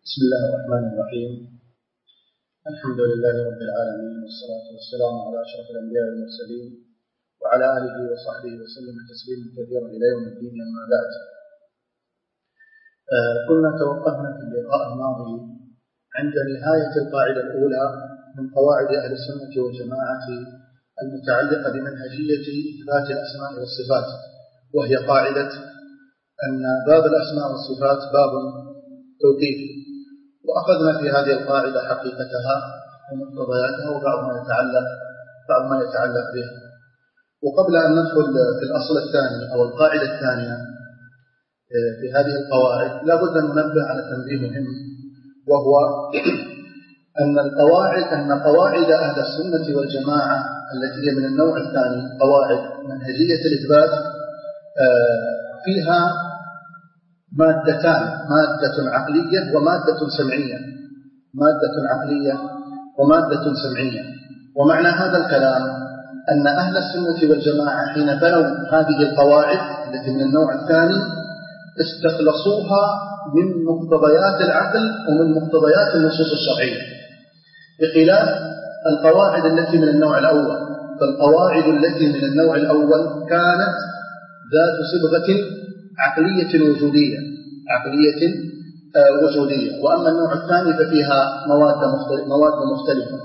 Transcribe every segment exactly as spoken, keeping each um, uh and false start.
بسم الله الرحمن الرحيم. الحمد لله رب العالمين، والصلاة والسلام على أشرف الأنبياء والمرسلين وعلى آله وصحبه وسلم تسليما كثيرا إلى يوم الدين. أما بعد، آه كنا توقفنا في اللقاء الماضي عند نهاية القاعدة الأولى من قواعد أهل السنة والجماعة المتعلقة بمنهجية إثبات الأسماء والصفات، وهي قاعدة أن باب الأسماء والصفات باب توقيفي، وأخذنا في هذه القاعدة حقيقتها ومقتضياتها وبعض ما يتعلق بعض ما يتعلق بها. وقبل أن ندخل في الأصل الثاني أو القاعدة الثانية في هذه القواعد، لا بد أن ننبه على تنبيه مهم، وهو أن القواعد أن قواعد أهل السنة والجماعة التي هي من النوع الثاني، قواعد منهجية الإثبات، فيها مادتان، مادة عقلية ومادة سمعية، مادة عقلية ومادة سمعية. ومعنى هذا الكلام أن أهل السنة والجماعة حين بنوا هذه القواعد التي من النوع الثاني استخلصوها من مقتضيات العقل ومن مقتضيات النصوص الشرعية، بخلاف القواعد التي من النوع الأول. فالقواعد التي من النوع الأول كانت ذات صبغة عقلية وجودية، عقلية آه وجودية. وأما النوع الثاني ففيها مواد مختلفة, مواد مختلفة.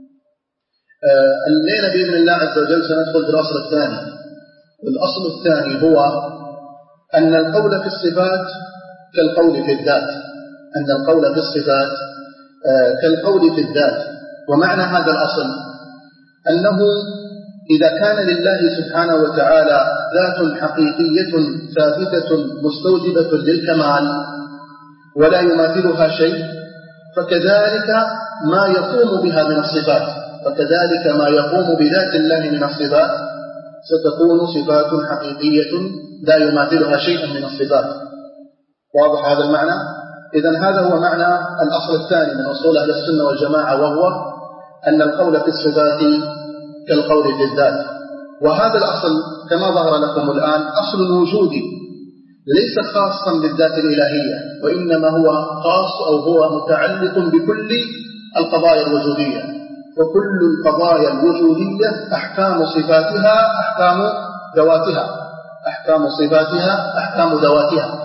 آه الليلة بإذن الله عز وجل سندخل في الأصل الثاني. الأصل الثاني هو أن القول في الصفات كالقول في الذات، أن القول في الصفات آه كالقول في الذات. ومعنى هذا الأصل أنه إذا كان لله سبحانه وتعالى ذات حقيقية ثابتة مستوجبة للكمال ولا يماثلها شيء، فكذلك ما يقوم بها من الصفات، فكذلك ما يقوم بذات الله من الصفات ستكون صفات حقيقية لا يماثلها شيء من الصفات. واضح هذا المعنى؟ إذن هذا هو معنى الأصل الثاني من أصول أهل السنة والجماعة، وهو أن القول في الصفات كالقول في الذات. وهذا الأصل كما ظهر لكم الآن أصل وجودي ليس خاصا بالذات الإلهية، وإنما هو خاص أو هو متعلق بكل القضايا الوجودية. وكل القضايا الوجودية أحكام صفاتها أحكام ذواتها، أحكام صفاتها أحكام ذواتها.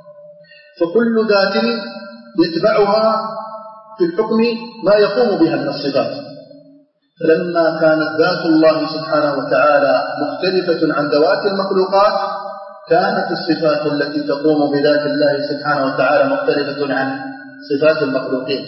فكل ذات يتبعها في الحكم ما يقوم بها من الصفات. فلما كانت ذات الله سبحانه وتعالى مختلفة عن ذوات المخلوقات، كانت الصفات التي تقوم بذات الله سبحانه وتعالى مختلفة عن صفات المخلوقين.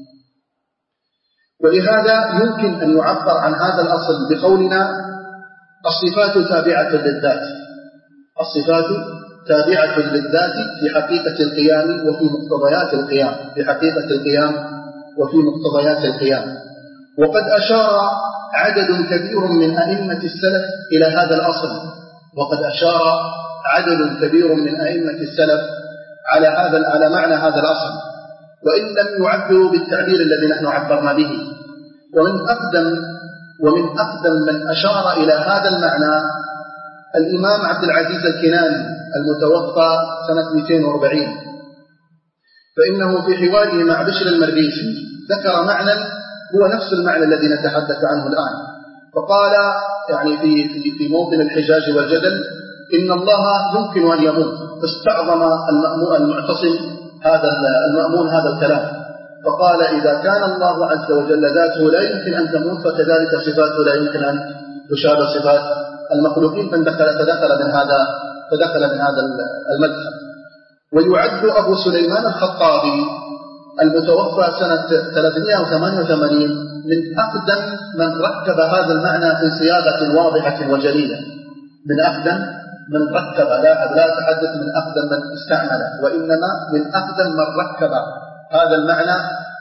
ولهذا يمكن أن يعبر عن هذا الأصل بقولنا الصفات تابعة للذات، الصفات تابعة للذات في حقيقة القيام وفي مقتضيات القيام، في حقيقة القيام وفي مقتضيات القيام. وقد أشار عدد كبير من أئمة السلف إلى هذا الأصل، وقد أشار عدد كبير من أئمة السلف على هذا على معنى هذا الأصل، وإن لم يعبروا بالتعبير الذي نحن عبرنا به. ومن أقدم ومن أقدم من أشار إلى هذا المعنى الإمام عبد العزيز الكناني المتوفى سنة مئتين وأربعين، فإنه في حواره مع بشر المرغيثي ذكر معنى هو نفس المعنى الذي نتحدث عنه الآن. فقال يعني في في في موطن الحجاج والجدل إن الله يمكن أن يموت، فاستعظم المعتصم هذا المأمون هذا الكلام، فقال إذا كان الله عز وجل ذاته لا يمكن أن تموت، فكذلك صفاته لا يمكن أن تشابه صفات المخلوقين، فدخل فدخل من هذا فدخل من هذا المذهب. ويعد أبو سليمان الخطابي المتوفى سنة ثلاثمائة وثمانية وثمانين من أقدم من ركب هذا المعنى في صياغة واضحة وجليلة، من أقدم من ركب، لا لا أتحدث من أقدم من استعمله، وإنما من أقدم من ركب هذا المعنى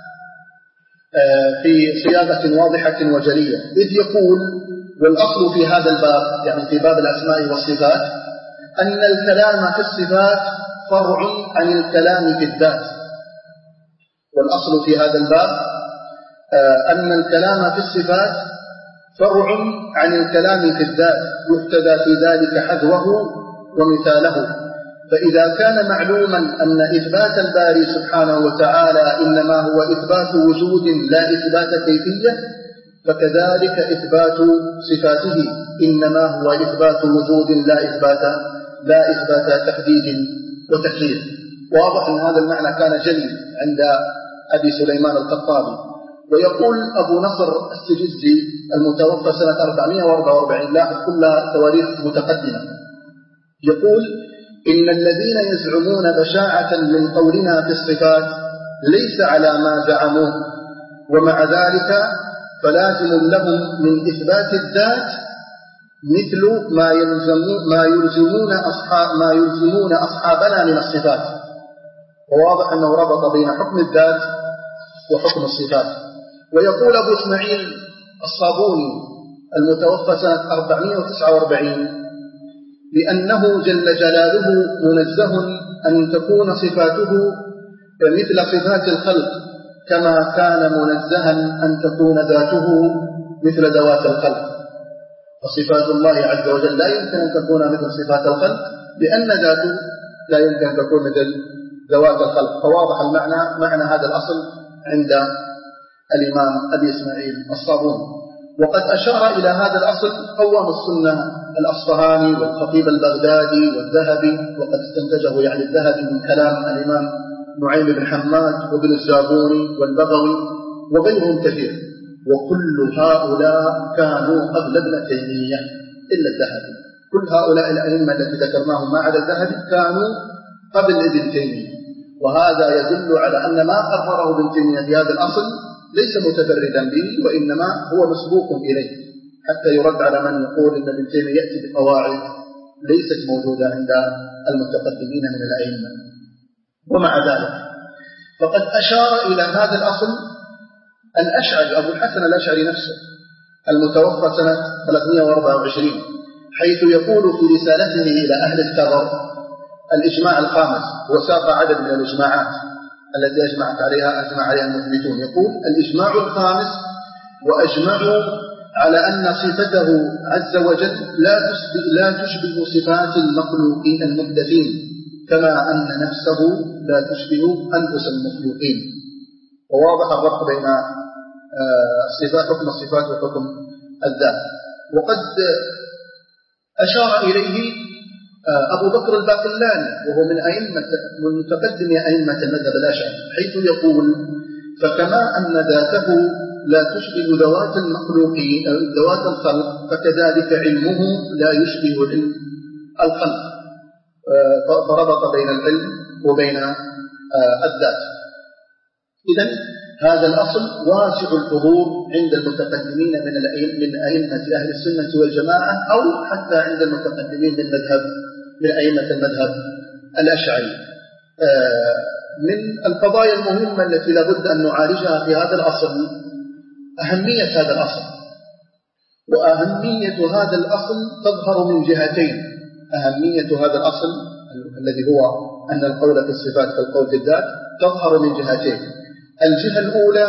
في صياغة واضحة وجليلة. إذ يقول: والأصل في هذا الباب، يعني في باب الأسماء والصفات، أن الكلام في الصفات فرع عن الكلام في الذات. والأصل في هذا الباب أن الكلام في الصفات فرع عن الكلام في الذات، يحتذى في ذلك حذوه ومثاله. فإذا كان معلوما أن إثبات الباري سبحانه وتعالى إنما هو إثبات وجود لا إثبات كيفية، فكذلك إثبات صفاته إنما هو إثبات وجود لا إثبات لا إثبات تحديد وتكييف. واضح أن هذا المعنى كان جلي عند أبي سليمان الخطابي. ويقول أبو نصر السجزي المتوفى سنة أربعمائة وأربعة وأربعين، لاحظ كلها تواريخ متقدمة، يقول: إن الذين يزعمون بشاعة من قولنا في الصفات ليس على ما زعموه، ومع ذلك فلازم لهم من إثبات الذات مثل ما يلزمون ما يلزمون أصحاب ما يلزمون أصحابنا من الصفات. وواضح أنه ربط بين حكم الذات وحكم الصفات. ويقول أبو إسماعيل الصابوني المتوفى سنة أربعمائة وتسعة وأربعين بأنه جل جلاله منزه أن تكون صفاته كمثل صفات الخلق، كما كان منزها أن تكون ذاته مثل ذوات الخلق. وصفات الله عز وجل لا يمكن أن تكون مثل صفات الخلق، لأن ذاته لا يمكن أن تكون مثل ذوات الخلق. فواضح المعنى معنى هذا الأصل عند الإمام أبي إسماعيل الصابوني. وقد أشار إلى هذا الأصل قوام السنة الأصفهاني والخطيب البغدادي والذهبي، وقد استنتجه يعني الذهبي من كلام الإمام نعيم بن حماد وابن الزابوني والبغوي وغيرهم كثير. وكل هؤلاء كانوا قبل ابن تيمية إلا الذهبي. كل هؤلاء الأئمة التي ذكرناهم ما عدا الذهبي كانوا قبل ابن تيمية. وهذا يدل على أن ما قرره ابن تيمية في هذا الأصل ليس متفردا به، وإنما هو مسبوق إليه، حتى يرد على من يقول أن ابن تيمية يأتي بقواعد ليست موجودة عند المتقدمين من الأئمة. ومع ذلك فقد أشار إلى هذا الأصل الأشعري أبو الحسن الأشعري نفسه المتوفى سنة ثلاثمائة وأربعة وعشرين، حيث يقول في رسالته إلى أهل الثغر الإجماع الخامس، وساق عدد من الإجماعات التي أجمعت عليها أجمع عليها المثبتون. يقول: الإجماع الخامس: وأجمعوا على أن صفته عز وجل لا تشبه, لا تشبه صفات المخلوقين المحدثين، كما أن نفسه لا تشبه أنفس المخلوقين. وواضح الربط بين صفات حكم الصفات وحكم الذات. وقد أشار إليه أبو بكر الباقلاني وهو من أئمة من متقدم أئمة المذهب الأشعري، حيث يقول: فكما أن ذاته لا تشبه ذوات المخلوقين ذوات الخلق، فكذلك علمه لا يشبه علم الخلق. فربط بين العلم وبين الذات. إذن هذا الأصل واسع الحضور عند المتقدمين من من أئمة أهل السنة والجماعة، أو حتى عند المتقدمين من مذهب من أئمة المذهب الأشعري. من القضايا المهمة التي لابد أن نعالجها في هذا الأصل أهمية هذا الأصل. وأهمية هذا الأصل تظهر من جهتين. أهمية هذا الأصل الذي هو أن القول في الصفات كالقول في الذات تظهر من جهتين. الجهة الأولى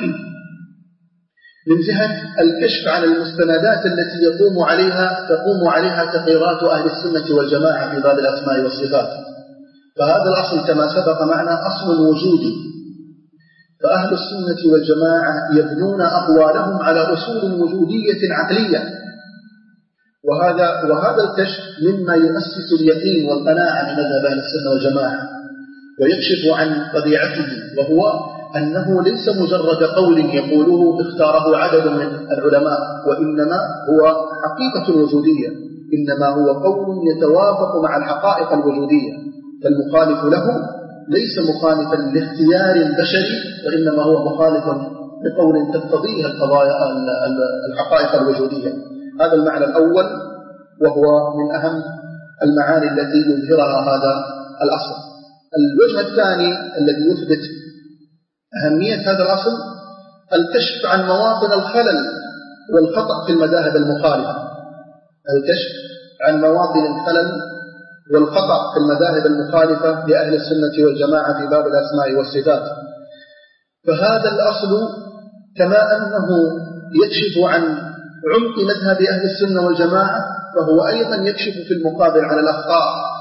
من جهة الكشف عن المستندات التي يقوم عليها تقوم عليها تقريرات أهل السنة والجماعة في باب الأسماء والصفات. فهذا الأصل كما سبق معنا أصل وجودي، فأهل السنة والجماعة يبنون أقوالهم على أصول وجودية عقلية، وهذا وهذا الكشف مما يؤسس اليقين والقناعة بمذهب أهل السنة والجماعة، ويكشف عن طبيعته، وهو أنه ليس مجرد قول يقوله اختاره عدد من العلماء، وإنما هو حقيقة وجودية، إنما هو قول يتوافق مع الحقائق الوجودية، فالمخالف له ليس مخالفا لاختيار بشري، وإنما هو مخالف بقول تقتضيه القضايا الحقائق الوجودية. هذا المعنى الأول، وهو من أهم المعاني التي يظهرها هذا الأصل. الوجه الثاني الذي يثبت أهمية هذا الأصل الكشف عن مواطن الخلل والخطأ في المذاهب المخالفة. الكشف عن مواطن الخلل والخطأ في المذاهب المخالفة لأهل السنة والجماعة في باب الأسماء والصفات. فهذا الأصل كما أنه يكشف عن عمق مذهب أهل السنة والجماعة، فهو أيضا يكشف في المقابل على الأخطاء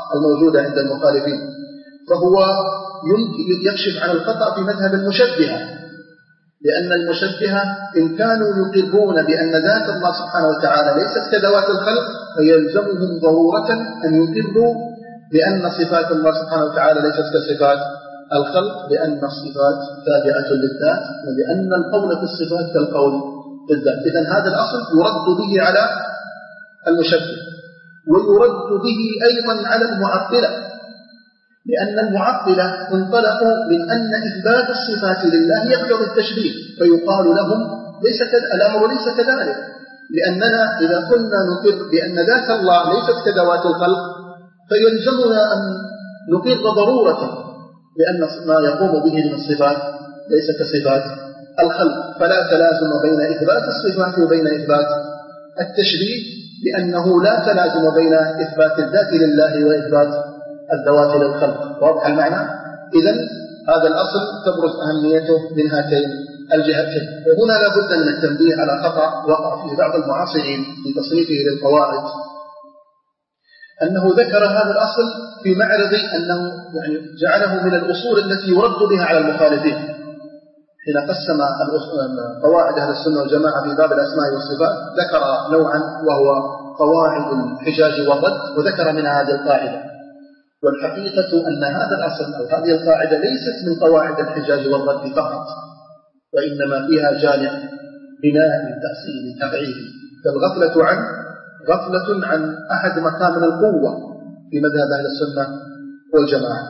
الموجودة عند المخالفين، فهو يمكن يكشف عن الخطأ في مذهب المشبهة، لأن المشبهة إن كانوا يقرون بأن ذات الله سبحانه وتعالى ليست كذوات الخلق، فيلزمهم ضرورة أن يقروا بأن صفات الله سبحانه وتعالى ليست كصفات الخلق، لأن الصفات تابعة للذات، ولأن القول في الصفات كالقول في الذات. إذن هذا الأصل يرد به على المشبه، ويرد به أيضا على المعطلة، لأن المعطلة انطلقوا من أن إثبات الصفات لله يقتضي التشبيه، فيقال لهم ليس كذا، الأمر ليس كذلك، لأننا إذا كنا نقر بأن ذات الله ليست كذوات الخلق فيلزمنا أن نقر ضرورة لأن ما يقوم به من الصفات ليس كصفات الخلق، فلا تلازم بين إثبات الصفات وبين إثبات التشبيه، لأنه لا تلازم بين إثبات الذات لله وإثبات الذوات للخلق. واضح المعنى؟ إذن هذا الأصل تبرز أهميته من هاتين الجهتين. وهنا لا بد من التنبيه على خطأ وقع فيه بعض المعاصرين في تصنيفه للقواعد، أنه ذكر هذا الأصل في معرض أنه يعني جعله من الأصول التي يرد بها على المخالفين، حين قسم قواعد أهل السنة والجماعة في باب الأسماء والصفات ذكر نوعا وهو قواعد الحجاج والرد، وذكر منها هذه القاعدة. والحقيقة أن هذا الأصل أو هذه القاعدة ليست من قواعد الحجاج والرد فقط، وإنما فيها جانب بناء تأصيل تبعيدي، فالغفلة عن غفلة عن أحد مكامن القوة في مذهب أهل السنة والجماعة.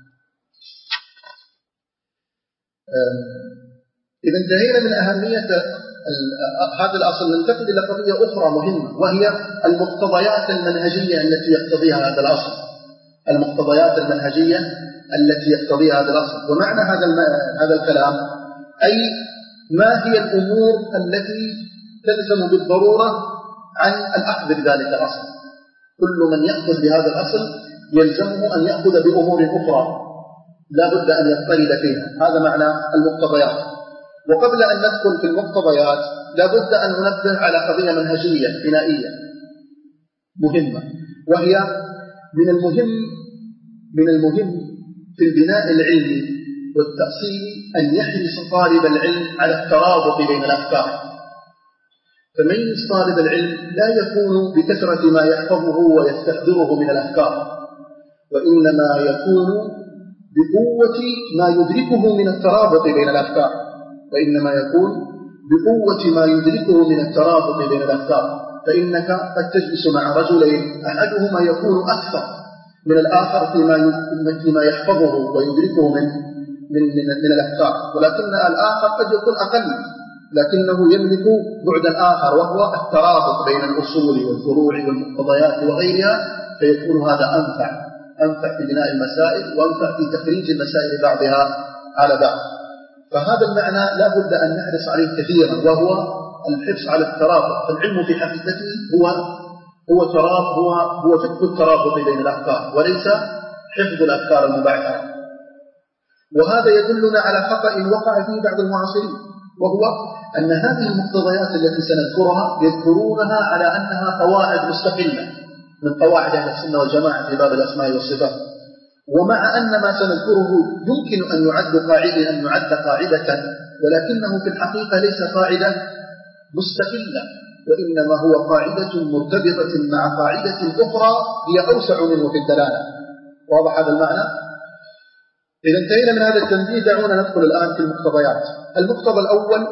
إذا انتهينا من أهمية هذا الأصل، ننتقل إلى قضية أخرى مهمة، وهي المقتضيات المنهجية التي يقتضيها هذا الأصل. المقتضيات المنهجية التي يقتضيها هذا الأصل. ومعنى هذا هذا الكلام أي ما هي الأمور التي تلزم بالضرورة عن الأخذ بذلك الأصل. كل من يأخذ بهذا الأصل يلزمه أن يأخذ بأمور أخرى لا بد أن يضطرد فيها. هذا معنى المقتضيات. وقبل أن ندخل في المقتضيات لا بد أن ننبه على قضية منهجية بنائية مهمة، وهي من المهم من المهم في البناء العلمي والتأصيلي أن يحرص طالب العلم على الترابط بين الأفكار. فميز طالب العلم لا يكون بكثرة ما يحفظه ويستحضره من الأفكار، وإنما يكون بقوة ما يدركه من الترابط بين الأفكار وإنما يكون بقوة ما يدركه من الترابط بين الأفكار. فإنك قد تجلس مع رجلين أحدهما يكون أكثر من الآخر فيما فيما يحفظه ويدركه من من من, من الأفكار، ولكن الآخر قد يكون أقل لكنه يملك بعدا آخر، وهو الترابط بين الأصول والفروع والمقتضيات وغيرها، فيكون هذا أنفع أنفع في بناء المسائل وأنفع في تخريج المسائل بعضها على بعض. فهذا المعنى لا بد أن نحرص عليه كثيرا، وهو الحرص على الترابط. فالعلم في حقيقته هو هو ترابط هو هو فقه الترابط بين الأفكار وليس حفظ الأفكار المبعثرة. وهذا يدلنا على خطأ وقع فيه بعض المعاصرين، وهو أن هذه المقتضيات التي سنذكرها يذكرونها على أنها قواعد مستقلة من قواعد أهل السنة والجماعة في باب الأسماء والصفات، ومع أن ما سنذكره يمكن أن يعد قاعدة أن يعد قاعدة، ولكنه في الحقيقة ليس قاعدة مستقلة، وإنما هو قاعدة مرتبطة مع قاعدة أخرى هي أوسع منه في الدلالة. واضح هذا المعنى؟ إذا انتهينا من هذا التنبيه دعونا ندخل الآن في المقتضيات. المقتضى الأول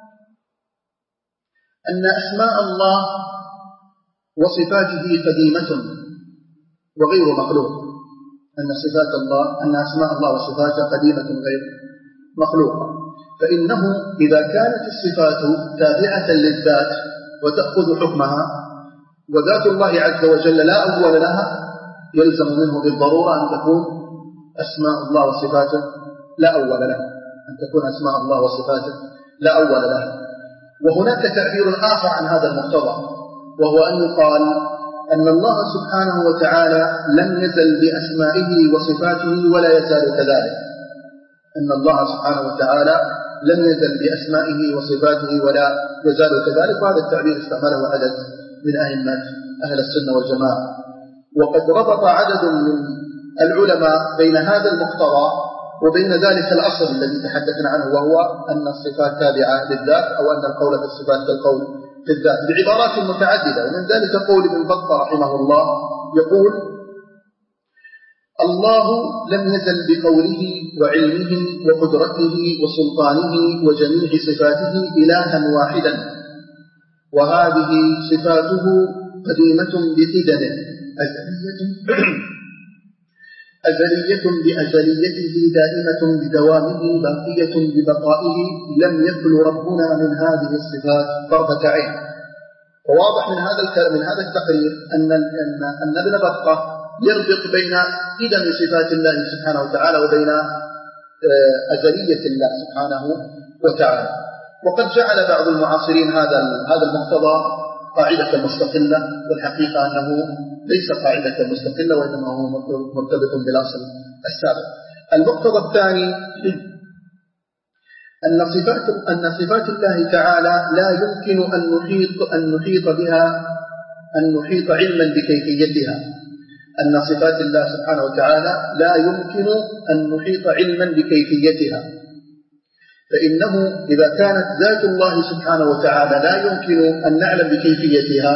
أن أسماء الله وصفاته قديمة وغير مخلوق. أن صفات الله أن أسماء الله وصفاته قديمة غير مخلوقة، فإنه إذا كانت الصفات تابعة للذات وتأخذ حكمها، وذات الله عز وجل لا أول لها، يلزم منه بالضرورة أن تكون أسماء الله وصفاته لا أول لها أن تكون أسماء الله وصفاته لا أول لها. وهناك تعبير آخر عن هذا المقتضى، وهو أن يقال أن الله سبحانه وتعالى لم يزل بأسمائه وصفاته ولا يزال كذلك. أن الله سبحانه وتعالى لم يزل بأسمائه وصفاته ولا يزال كذلك، وهذا التعبير استعمله عدد من أئمة أهل السنة والجماعة. وقد ربط عدد من العلماء بين هذا المقتضى وبين ذلك الأصل الذي تحدثنا عنه، وهو أن الصفات تابعة للذات، أو أن القول في الصفات كالقول في الذات، بعبارات متعددة. ومن ذلك قول ابن بطة رحمه الله يقول: الله لم يزل بقوله وعلمه وقدرته وسلطانه وجميع صفاته إلها واحدا، وهذه صفاته قديمة بقدمه أزلية أزلية بأزليته دائمة بدوامه باقية ببقائه، لم يخل ربنا من هذه الصفات طرفة عين. وواضح من هذا من هذا التقرير أن أن ابن بطة يربط بين قدم صفات الله سبحانه وتعالى وبين أزلية الله سبحانه وتعالى. وقد جعل بعض المعاصرين هذا هذا المقتضى قاعدة مستقلة، والحقيقة أنه ليس قاعدة مستقلة، وإنما هو مرتبط بالأصل السابق. المقتضى الثاني أن صفات أن صفات الله تعالى لا يمكن أن نحيط أن نحيط بها أن نحيط علما بكيفيتها. أن صفات الله سبحانه وتعالى لا يمكن أن نحيط علما بكيفيتها، فإنه إذا كانت ذات الله سبحانه وتعالى لا يمكن أن نعلم بكيفيتها،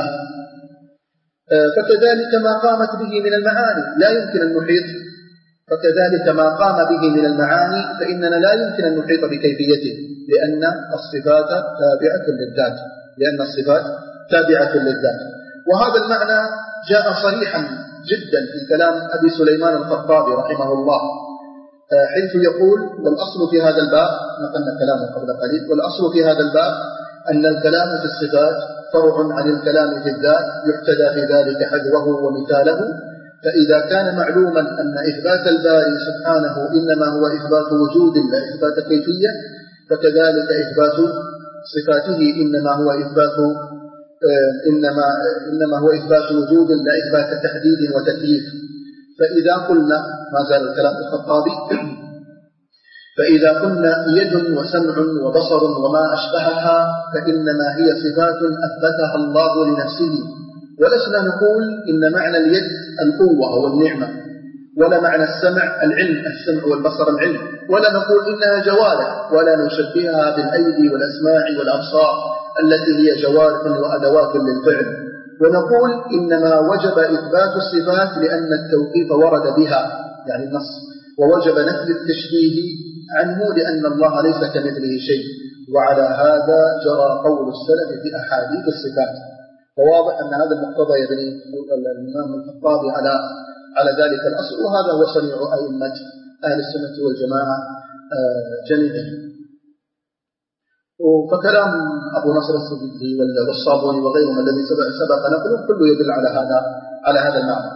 فكذلك ما قامت به من المعاني لا يمكن أن نحيط فكذلك ما قام به من المعاني فإننا لا يمكن أن نحيط بكيفيته، لأن الصفات تابعة للذات لأن الصفات تابعة للذات. وهذا المعنى جاء صريحا جدا في كلام أبي سليمان الخطابي رحمه الله، حيث يقول: والأصل في هذا الباب، نقلنا كلامه قبل قليل، والأصل في هذا الباب أن الكلام في الصفات فرع عن الكلام في الذات، يحتذى في ذلك حذوه ومثاله. فإذا كان معلوما أن إثبات الباري سبحانه إنما هو إثبات وجود لا إثبات كيفية، فكذلك إثبات صفاته إنما هو إثبات إنما إنما هو إثبات وجود لا إثبات تحديد وتكييف. فإذا قلنا، ما زال الكلام الخطابي، فإذا قلنا يد وسمع وبصر وما أشبهها فإنما هي صفات أثبتها الله لنفسه، ولسنا نقول إن معنى اليد القوة والنعمة، ولا معنى السمع العلم السمع والبصر العلم، ولا نقول إنها جوارح، ولا نشبهها بالأيدي والأسماع والأبصار التي هي جوارح وأدوات للفعل، ونقول إنما وجب إثبات الصفات لأن التوقيف ورد بها، يعني النص، ووجب نفي التشبيه عنه لأن الله ليس كمثله شيء. وعلى هذا جرى قول السلف في أحاديث الصفات. وواضح أن هذا المقتضى يبني الإمام الخطابي على على ذلك الأصل، وهذا هو صنيع أئمة أهل السنة والجماعة جميعا. فكلام أبو نصر السجدي والصابوني وغيرهم الذي سبق نقله كله يدل على هذا على هذا المعنى.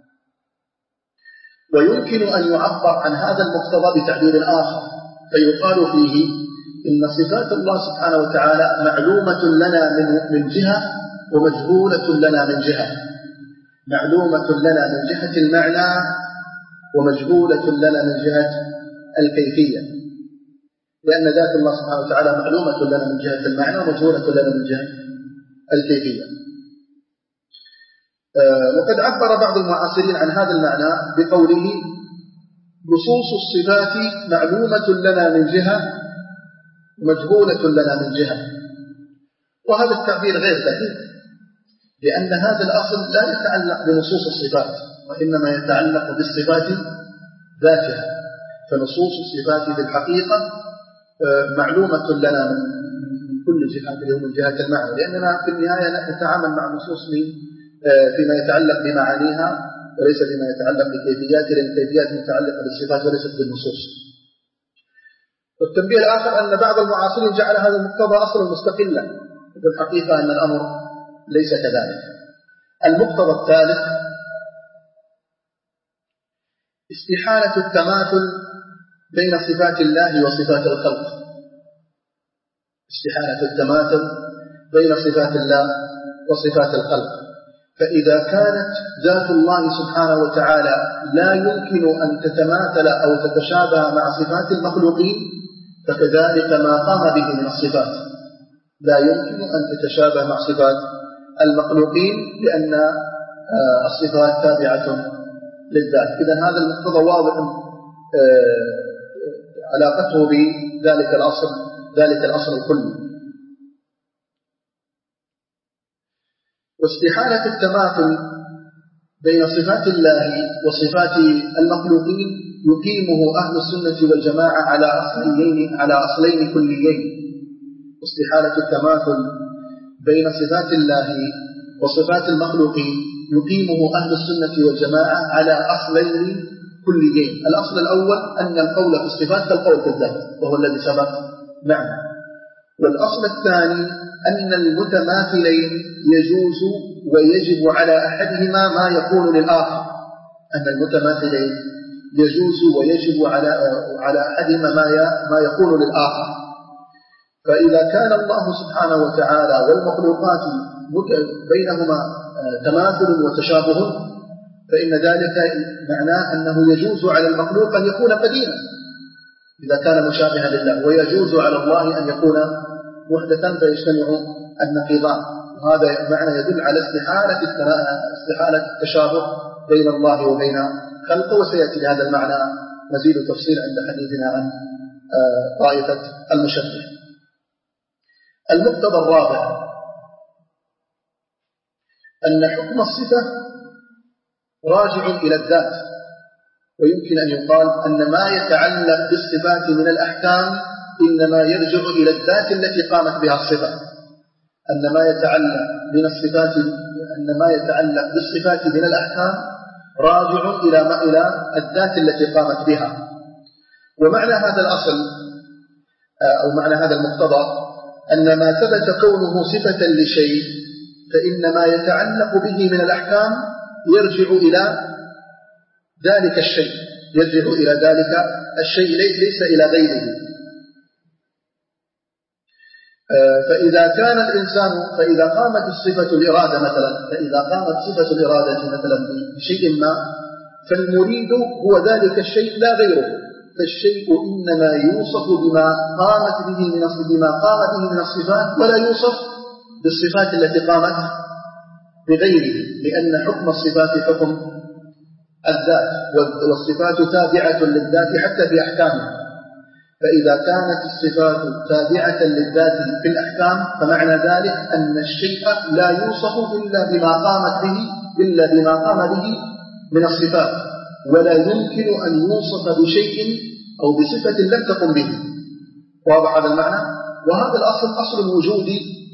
ويمكن أن يعبر عن هذا المقتضى بتعبير آخر، فيقال فيه إن صفات الله سبحانه وتعالى معلومة لنا من من جهة ومجهولة لنا من جهة، معلومة لنا من جهة المعنى ومجهولة لنا من جهة الكيفية، لأن ذات الله سبحانه وتعالى معلومة لنا من جهة المعنى ومجهولة لنا من جهة الكيفية. وقد عبر بعض المعاصرين عن هذا المعنى بقوله: نصوص الصفات معلومة لنا من جهة ومجهولة لنا من جهة. وهذا التعبير غير دقيق، لأن هذا الأصل لا يتعلق بنصوص الصفات، وإنما يتعلق بالصفات ذاتها. فنصوص الصفات في الحقيقة معلومة لنا من كل جهة، من جهة المعنى، لأننا في النهاية نتعامل مع نصوص فيما يتعلق بمعانيها وليس فيما يتعلق بكيفياتها، لأن الكيفيات متعلقة بالصفات وليست بالنصوص. والتنبيه الآخر أن بعض المعاصرين جعل هذا المقتضى أصلا مستقلا، وفي الحقيقة أن الأمر ليس كذلك. المقتضى الثالث استحالة التماثل بين صفات الله وصفات الخلق، استحالة التماثل بين صفات الله وصفات الخلق. فإذا كانت ذات الله سبحانه وتعالى لا يمكن أن تتماثل أو تتشابه مع صفات المخلوقين، فكذلك ما قام به من الصفات لا يمكن أن تتشابه مع صفات المخلوقين، لأن الصفات تابعة للذات. إذن هذا المقتضى واضح علاقته بذلك الأصل ذلك الأصل الكلي. واستحالة التماثل بين صفات الله وصفات المخلوقين يقيمه أهل السنة والجماعة على أصلين على أصلين كليين. واستحالة التماثل بين صفات الله وصفات المخلوقين يقيمه أهل السنة والجماعة على أصلين كليين. الأصل الأول أن القول في الصفات كالقول في الذات وهو الذي سبق معنا. والأصل الثاني أن المتماثلين يجوز ويجب على أحدهما ما يكون للآخر. أن المتماثلين يجوز ويجب على على أحدهما ما ما يكون للآخر. فإذا كان الله سبحانه وتعالى والمخلوقات بينهما تماثل وتشابه فإن ذلك معناه أنه يجوز على المخلوق أن يكون قديما إذا كان مشابها لله، ويجوز على الله أن يكون محدثا فيجتمع النقيضان. وهذا معنى يدل على استحالة استحالة التشابه بين الله وبين خلقه، وسيأتي لهذا المعنى مزيد تفصيل عند حديثنا عن طائفة المشبه. المقتضى الرابع أن حكم الصفة راجع إلى الذات، ويمكن أن يقال أن ما يتعلق بالصفات من الأحكام إنما يرجع إلى الذات التي قامت بها الصفة. أن ما يتعلق من الصفات أن ما يتعلق بالصفات من الأحكام راجع إلى ما إلى الذات التي قامت بها. ومعنى هذا الأصل أو معنى هذا المقتضى أن ما ثبت كونه صفة لشيء فإن ما يتعلق به من الأحكام يرجع إلى ذلك الشيء يرجع إلى ذلك الشيء ليس إلى غيره. فإذا كان الإنسان فإذا قامت الصفة الإرادة مثلا فإذا قامت صفة الإرادة مثلا بشيء ما فالمريد هو ذلك الشيء لا غيره، فالشيء إنما يوصف بما قامت به من بما قام به من الصفات ولا يوصف بالصفات التي قامت بغيره، لأن حكم الصفات حكم الذات، والصفات تابعة للذات حتى في أحكامها. فإذا كانت الصفات تابعة للذات في الأحكام فمعنى ذلك أن الشيء لا يوصف إلا بما قامت به إلا بما قام به من الصفات، ولا يمكن أن يوصف بشيء أو بصفة لم تقم به. واضح هذا المعنى؟ وهذا الأصل أصل الوجود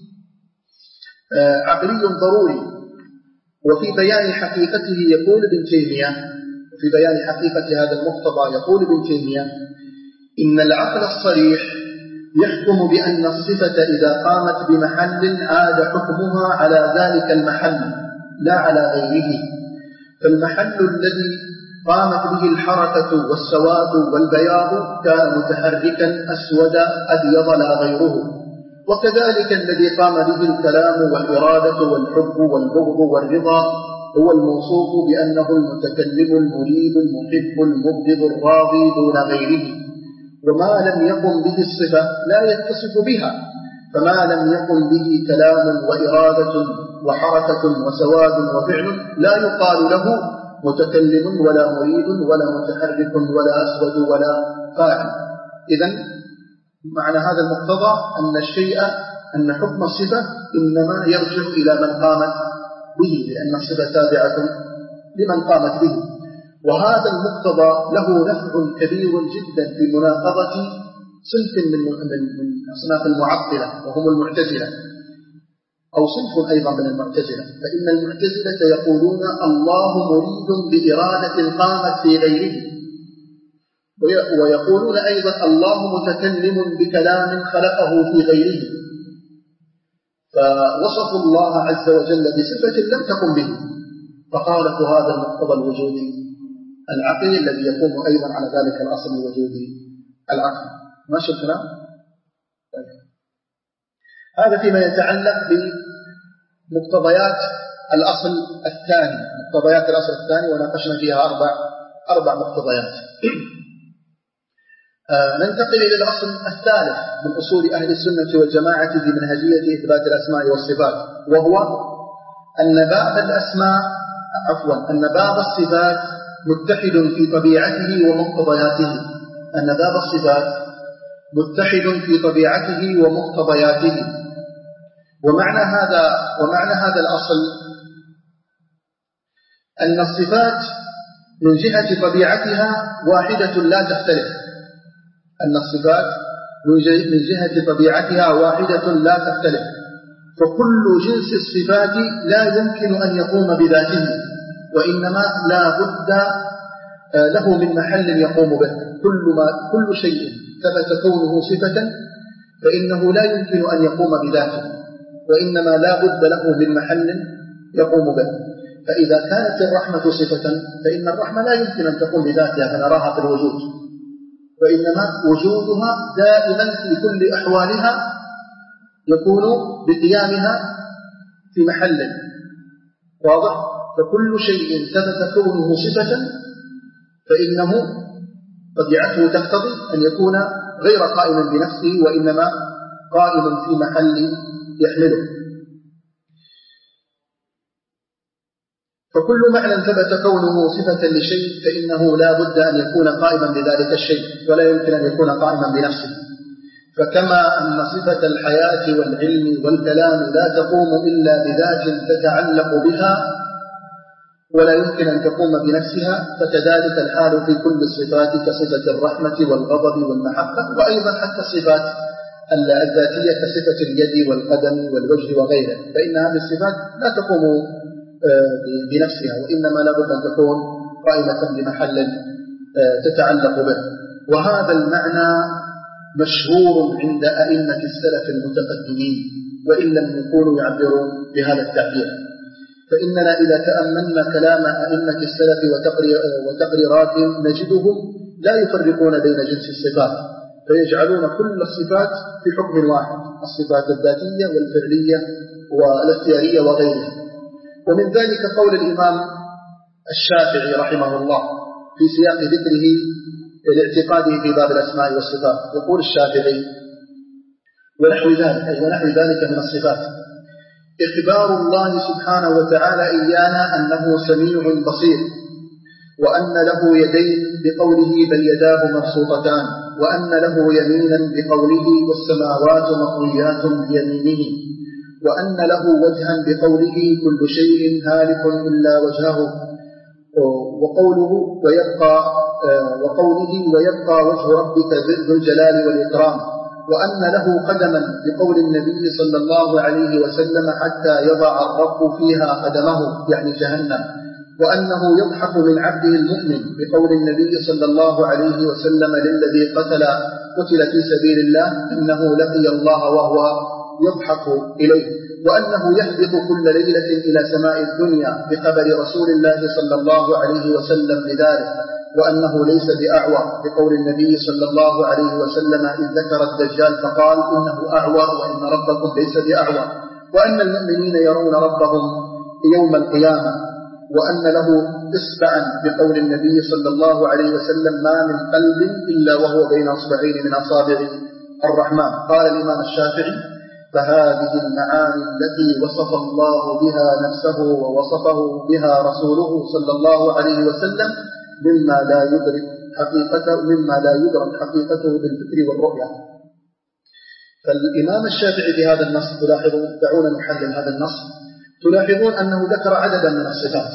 عقلي ضروري. وفي بيان حقيقته يقول ابن تيمية في بيان حقيقة هذا المقتضى يقول ابن تيمية إن العقل الصريح يحكم بأن الصفة إذا قامت بمحل عاد حكمها على ذلك المحل لا على غيره. فالمحل الذي قامت به الحركة والسواد والبياض كان متحركا أسود أبيض لا غيره، وكذلك الذي قام به الكلام والإرادة والحب والبغض والرضا هو الموصوف بأنه المتكلم المريد المحب المبغض الراضي دون غيره. وما لم يقم به الصفة لا يتصف بها، فما لم يقم به كلام وإرادة وحركة وسواد وفعل لا يقال له متكلم ولا مريد ولا متحرك ولا أسود ولا فاعل. إذن معنى هذا المقتضى أن الشيء أن حكم الصفة إنما يرجع إلى من قامت به، لأن الصفة تابعة لمن قامت به. وهذا المقتضى له نفع كبير جدا في مناقضة صنف من من أصناف المعطلة وهم المعتزلة، أو صنف أيضا من المعتزلة. فإن المعتزلة يقولون الله مريد بإرادة قامت في غيره، ويقولون أيضا الله متكلم بكلام خلقه في غيره، فوصفوا الله عز وجل بصفة لم تقم به، فخالفوا هذا المقتضى الوجودي العقلي الذي يقوم أيضا على ذلك الأصل الوجودي العقلي. ماشي الكلام؟ طيب. هذا فيما يتعلق بمقتضيات الأصل الثاني مقتضيات الأصل الثاني وناقشنا فيها أربع أربع مقتضيات. آه ننتقل إلى الأصل الثالث من أصول أهل السنة والجماعة في منهجية إثبات الأسماء والصفات، وهو أن بعض الأسماء عفوا أن باب الصفات متحد في طبيعته ومقتضياته أن باب الصفات متحد في طبيعته ومقتضياته ومعنى هذا ومعنى هذا الأصل أن الصفات من جهة طبيعتها واحدة لا تختلف أن الصفات من جهة طبيعتها واحدة لا تختلف فكل جنس الصفات لا يمكن أن يقوم بذاته وإنما لا بد له من محل يقوم به كل, ما كل شيء ثبت كونه صفة فإنه لا يمكن أن يقوم بذاته وإنما لا بد له من محل يقوم به فإذا كانت الرحمة صفة فإن الرحمة لا يمكن أن تقوم بذاتها فنراها في الوجود وإنما وجودها دائما في كل أحوالها يكون بقيامها في محل واضح فكل شيء ثبت كونه صفة فإنه طبيعته تقتضي أن يكون غير قائما بنفسه وإنما قائم في محل يحمله فكل معنى ثبت كونه صفة لشيء فإنه لا بد أن يكون قائما بذلك الشيء ولا يمكن أن يكون قائما بنفسه فكما أن صفة الحياة والعلم والكلام لا تقوم إلا بذات تتعلق بها ولا يمكن أن تقوم بنفسها فكذلك الحال في كل الصفات كصفة الرحمة والغضب والمحبة وأيضا حتى الصفات الذاتية كصفة اليد والقدم والوجه وغيره فإن هذه الصفات لا تقوم بنفسها وإنما لا بد أن تكون قائمة بمحل تتعلق به وهذا المعنى مشهور عند أئمة السلف المتقدمين وإن لم يكونوا يعبرون بهذا التعبير فإننا إذا تأملنا كلام أئمة السلف وتقريراتهم نجدهم لا يفرقون بين جنس الصفات فيجعلون كل الصفات في حكم واحد الصفات الذاتية والفعلية والاختيارية وغيرها ومن ذلك قول الإمام الشافعي رحمه الله في سياق ذكره لاعتقاده في باب الأسماء والصفات يقول الشافعي ونحو ذلك أي ونحو ذلك من الصفات إخبار الله سبحانه وتعالى إيانا أنه سميع بصير وأن له يدين بقوله بل يداه مبسوطتان وأن له يمينا بقوله والسماوات مطويات بيمينه وأن له وجها بقوله كل شيء هالك إلا وجهه وقوله ويبقى وقوله ويبقى وجه ربك ذو الجلال والإكرام وأن له قدما بقول النبي صلى الله عليه وسلم حتى يضع الرب فيها قدمه يعني جهنم وأنه يضحك من عبده المؤمن بقول النبي صلى الله عليه وسلم للذي قتل قتل في سبيل الله إنه لقي الله وهو يضحك إليه وأنه يهبط كل ليلة إلى سماء الدنيا بخبر رسول الله صلى الله عليه وسلم بذلك وأنه ليس بأعور بقول النبي صلى الله عليه وسلم إذ ذكر الدجال فقال إنه أعور وإن ربكم ليس بأعور وأن المؤمنين يرون ربهم يوم القيامة وأن له إصبعا بقول النبي صلى الله عليه وسلم ما من قلب إلا وهو بين أصبعين من أصابع الرحمن قال الإمام الشافعي فهذه المعاني التي وصف الله بها نفسه ووصفه بها رسوله صلى الله عليه وسلم مما لا يدرك حقيقته مما لا يدرك حقيقته بالفكر والرؤية فالإمام الشافعي في هذا النص تلاحظون دعونا نحلل هذا النص تلاحظون أنه ذكر عددا من الصفات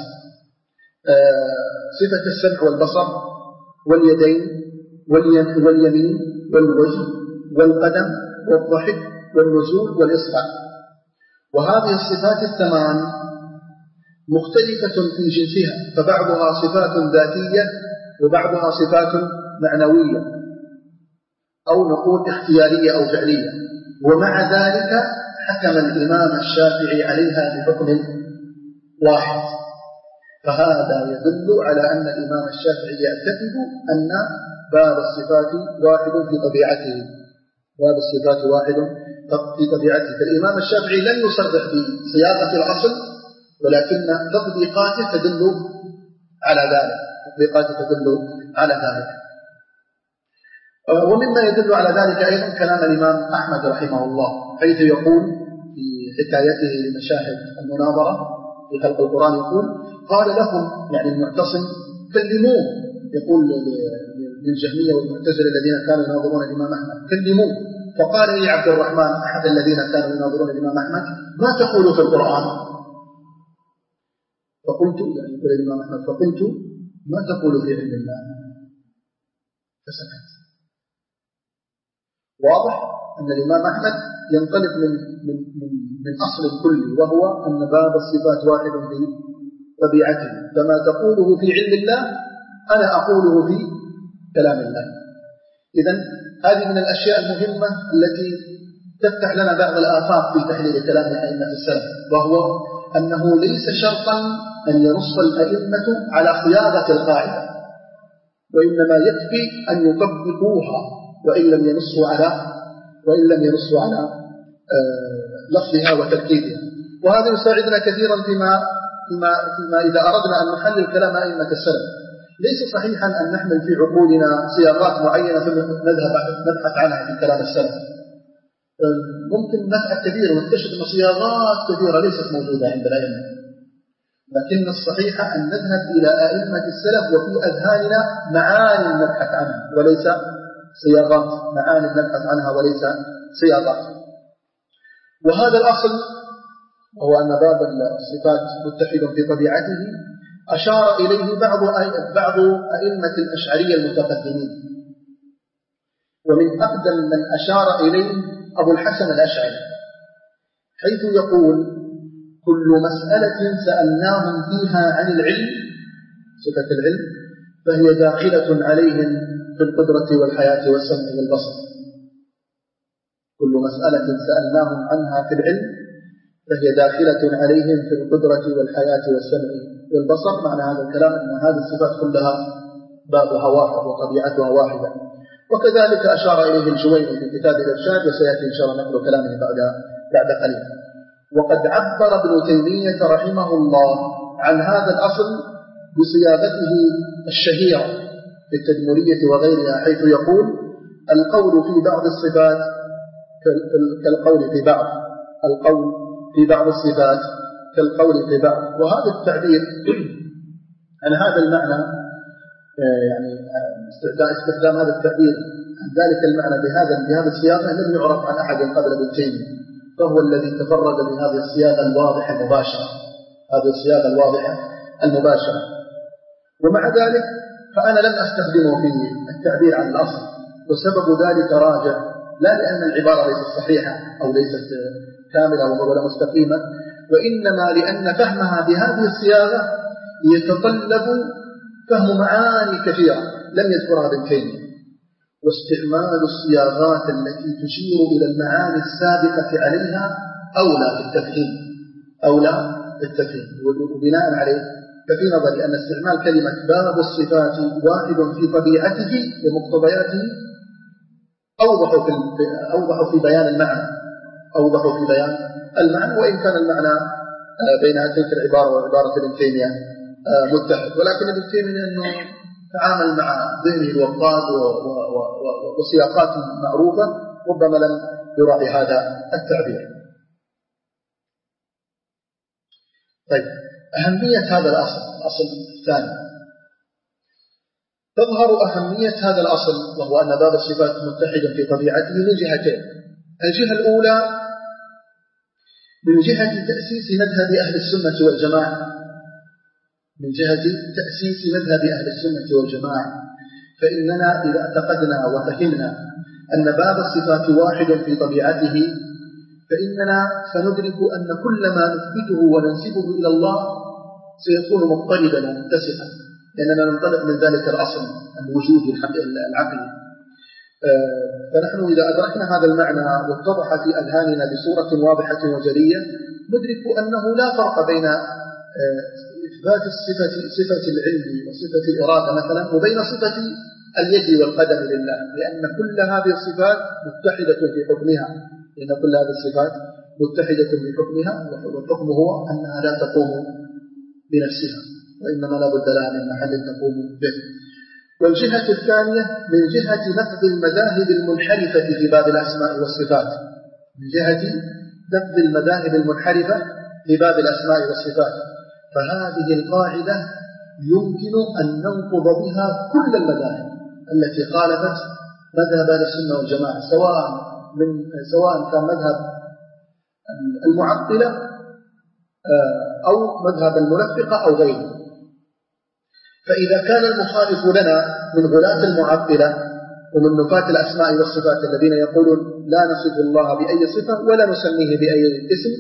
صفة السمع والبصر واليدين واليمين والوجه والقدم والضحك والنزول والإصبع وهذه الصفات الثمان مختلفة في جنسها فبعضها صفات ذاتية وبعضها صفات معنوية أو نقول اختيارية أو فعلية ومع ذلك حكم الإمام الشافعي عليها بحكم واحد فهذا يدل على أن الإمام الشافعي يعتقد أن باب الصفات واحد في طبيعته باب الصفات واحد في طبيعته فالإمام الشافعي لن يصرح بصياغة الأصل ولكن تطبيقاته تدل على ذلك تطبيقاته تدل على ذلك ومما يدل على ذلك أيضا كلام الإمام أحمد رحمه الله حيث يقول في حكايته لمشاهد المناظرة في خلق القرآن يقول قال لهم يعني المعتصم كلموه، يقول للجهمية والمعتزلة الذين كانوا يناظرون الإمام أحمد كلموه، فقال لي عبد الرحمن أحد الذين كانوا يناظرون الإمام أحمد ما تقول في القرآن؟ فقلت يعني يقول الإمام أحمد فقلت ما تقول في علم الله؟ فسكت. واضح أن الإمام أحمد ينطلق من من من من أصل كلي، وهو أن باب الصفات واحد في طبيعته، فما تقوله في علم الله أنا أقوله في كلام الله. إذن هذه من الأشياء المهمة التي تفتح لنا بعض الآفاق في تحليل كلام أئمة السلف، وهو أنه ليس شرطا أن ينص الأئمة على صياغة القاعدة، وإنما يكفي أن يطبقوها وإن لم ينصوا على وإن لم ينصوا على لفظها وتركيبها. وهذا يساعدنا كثيرا فيما فيما فيما إذا أردنا أن نحلل كلام أئمة السلف. ليس صحيحا أن نحمل في عقولنا صياغات معينة ثم نذهب نبحث عنها في كلام السلف. ممكن نسعى كثير ونكتشف أن صياغات كثيرة ليست موجودة عند الأئمة، لكن الصحيح أن نذهب إلى أئمة السلف وفي أذهاننا معاني نبحث عنها وليس صياغات، معاني نبحث عنها وليس صياغات. وهذا الأصل هو أن باب الصفات متحد في طبيعته أشار إليه بعض بعض أئمة الأشعرية المتقدمين، ومن أقدم من أشار إليه أبو الحسن الأشعري، حيث يقول كل مسألة سألناهم فيها عن العلم صفة العلم فهي داخلة عليهم في القدرة والحياة والسمع والبصر. كل مسألة سألناهم عنها في العلم فهي داخلة عليهم في القدرة والحياة والسمع والبصر. معنى هذا الكلام أن هذه الصفات كلها بابها واحد وطبيعتها واحدة. وكذلك أشار إليه الجويني في كتاب الإرشاد، وسيأتي إن شاء الله نقل كلامه بعد بعد قليل. وقد عبر ابن تيمية رحمه الله عن هذا الأصل بصياغته الشهيرة في التدمرية وغيرها، حيث يقول القول في بعض الصفات كالقول في بعض القول في بعض الصفات كالقول في بعض. وهذا التعبير عن هذا المعنى يعني استخدام هذا التعبير عن ذلك المعنى بهذا بهذا الصياغة لم يعرف عن أحد قبل ابن تيمية، فهو الذي تفرد بهذه الصياغة الواضحة المباشرة، هذه الصياغة الواضحة المباشرة. ومع ذلك فأنا لم أستخدمه في التعبير عن الأصل، وسبب ذلك راجع لا لأن العبارة ليست صحيحة أو ليست كاملة ولا مستقيمة، وإنما لأن فهمها بهذه الصياغة يتطلب فهم معاني كثيرة لم يذكرها ابن تيمية، واستعمال الصياغات التي تشير إلى المعاني السابقة عليها أولى بالتفهيم أولى بالتفهيم وبناء عليه ففي نظري أن استعمال كلمة باب الصفات واحد في طبيعته ومقتضياته أوضح في أوضح في بيان المعنى أوضح في بيان المعنى وإن كان المعنى بين تلك العبارة وعبارة ابن تيمية متحد، ولكن ابن تيمية أنه تعامل مع ذهنه الوقاد وسياقات معروفة ربما لم يراعي هذا التعبير. طيب، أهمية هذا الأصل الأصل الثاني. تظهر أهمية هذا الأصل وهو أن باب الصفات متحد في طبيعته من جهتين. الجهة الأولى من جهة تأسيس مذهب أهل السنة والجماعة من جهة تأسيس مذهب أهل السنة والجماعة فإننا إذا اعتقدنا وفهمنا أن باب الصفات واحد في طبيعته فإننا سندرك أن كل ما نثبته وننسبه إلى الله سيكون مضطردا ومتسقا، لأننا ننطلق من ذلك الأصل الوجودي العقلي. فنحن إذا أدركنا هذا المعنى واتضح في أذهاننا بصورة واضحة وجلية ندرك أنه لا فرق بين إثبات الصفة صفة العلم وصفة الإرادة مثلا وبين صفة اليد والقدم لله، لأن كل هذه الصفات متحدة في حكمها لأن كل هذه الصفات متحدة في حكمها، والحكم هو أنها لا تقوم بنفسها وإنما لا بد لها من محل تقوم به. والجهة الثانية من جهة نقد المذاهب المنحرفة في باب الأسماء والصفات من جهة نقد المذاهب المنحرفة في باب الأسماء والصفات فهذه القاعدة يمكن أن ننقض بها كل المذاهب التي خالفت مذهب أهل السنة والجماعة، سواء من سواء كان مذهب المعطلة أو مذهب المنفقة أو غيره. فإذا كان المخالف لنا من غلاة المعطلة ومن نفاة الأسماء والصفات الذين يقولون لا نصف الله بأي صفة ولا نسميه بأي اسم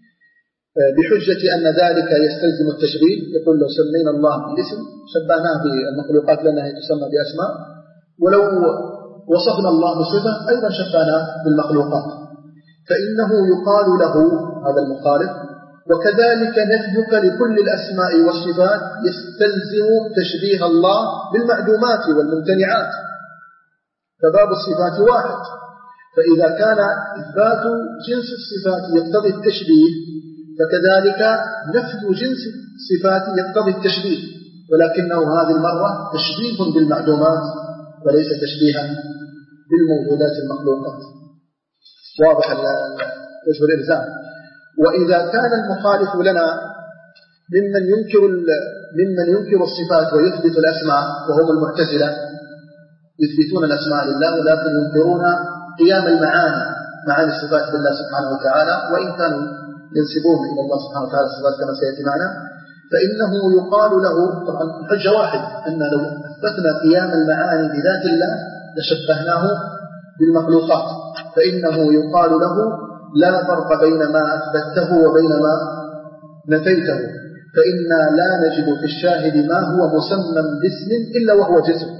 بحجة أن ذلك يستلزم التشبيه، يقول لو سمينا الله باسم شبهناه بالمخلوقات لأنها تسمى بأسماء، ولو وصفنا الله بصفة أيضا شبهناه بالمخلوقات، فإنه يقال له هذا المخالف وكذلك نفيك لكل الأسماء والصفات يستلزم تشبيه الله بالمعدومات والممتنعات، فباب الصفات واحد. فإذا كان إثبات جنس الصفات يقتضي التشبيه فكذلك نفي جنس الصفات يقتضي التشبيه، ولكنه هذه المرة تشبيه بالمعدومات وليس تشبيها بالموجودات المخلوقات. واضح وجه الإلزام. وإذا كان المخالف لنا ممن ينكر ممن ينكر الصفات ويثبت الأسماء وهم المعتزلة، يثبتون الأسماء لله ولكن ينكرون قيام المعاني معاني الصفات بالله سبحانه وتعالى، وإن كانوا ينسبون إلى الله سبحانه وتعالى الصفات كما سيأتي معنا، فإنه يقال له طبعا الحجة واحد أن لو أثبتنا قيام المعاني بذات الله لشبهناه بالمخلوقات، فإنه يقال له لا فرق بين ما أثبته وبين ما نفيته، فإنا لا نجد في الشاهد ما هو مسمى باسم إلا وهو جسم.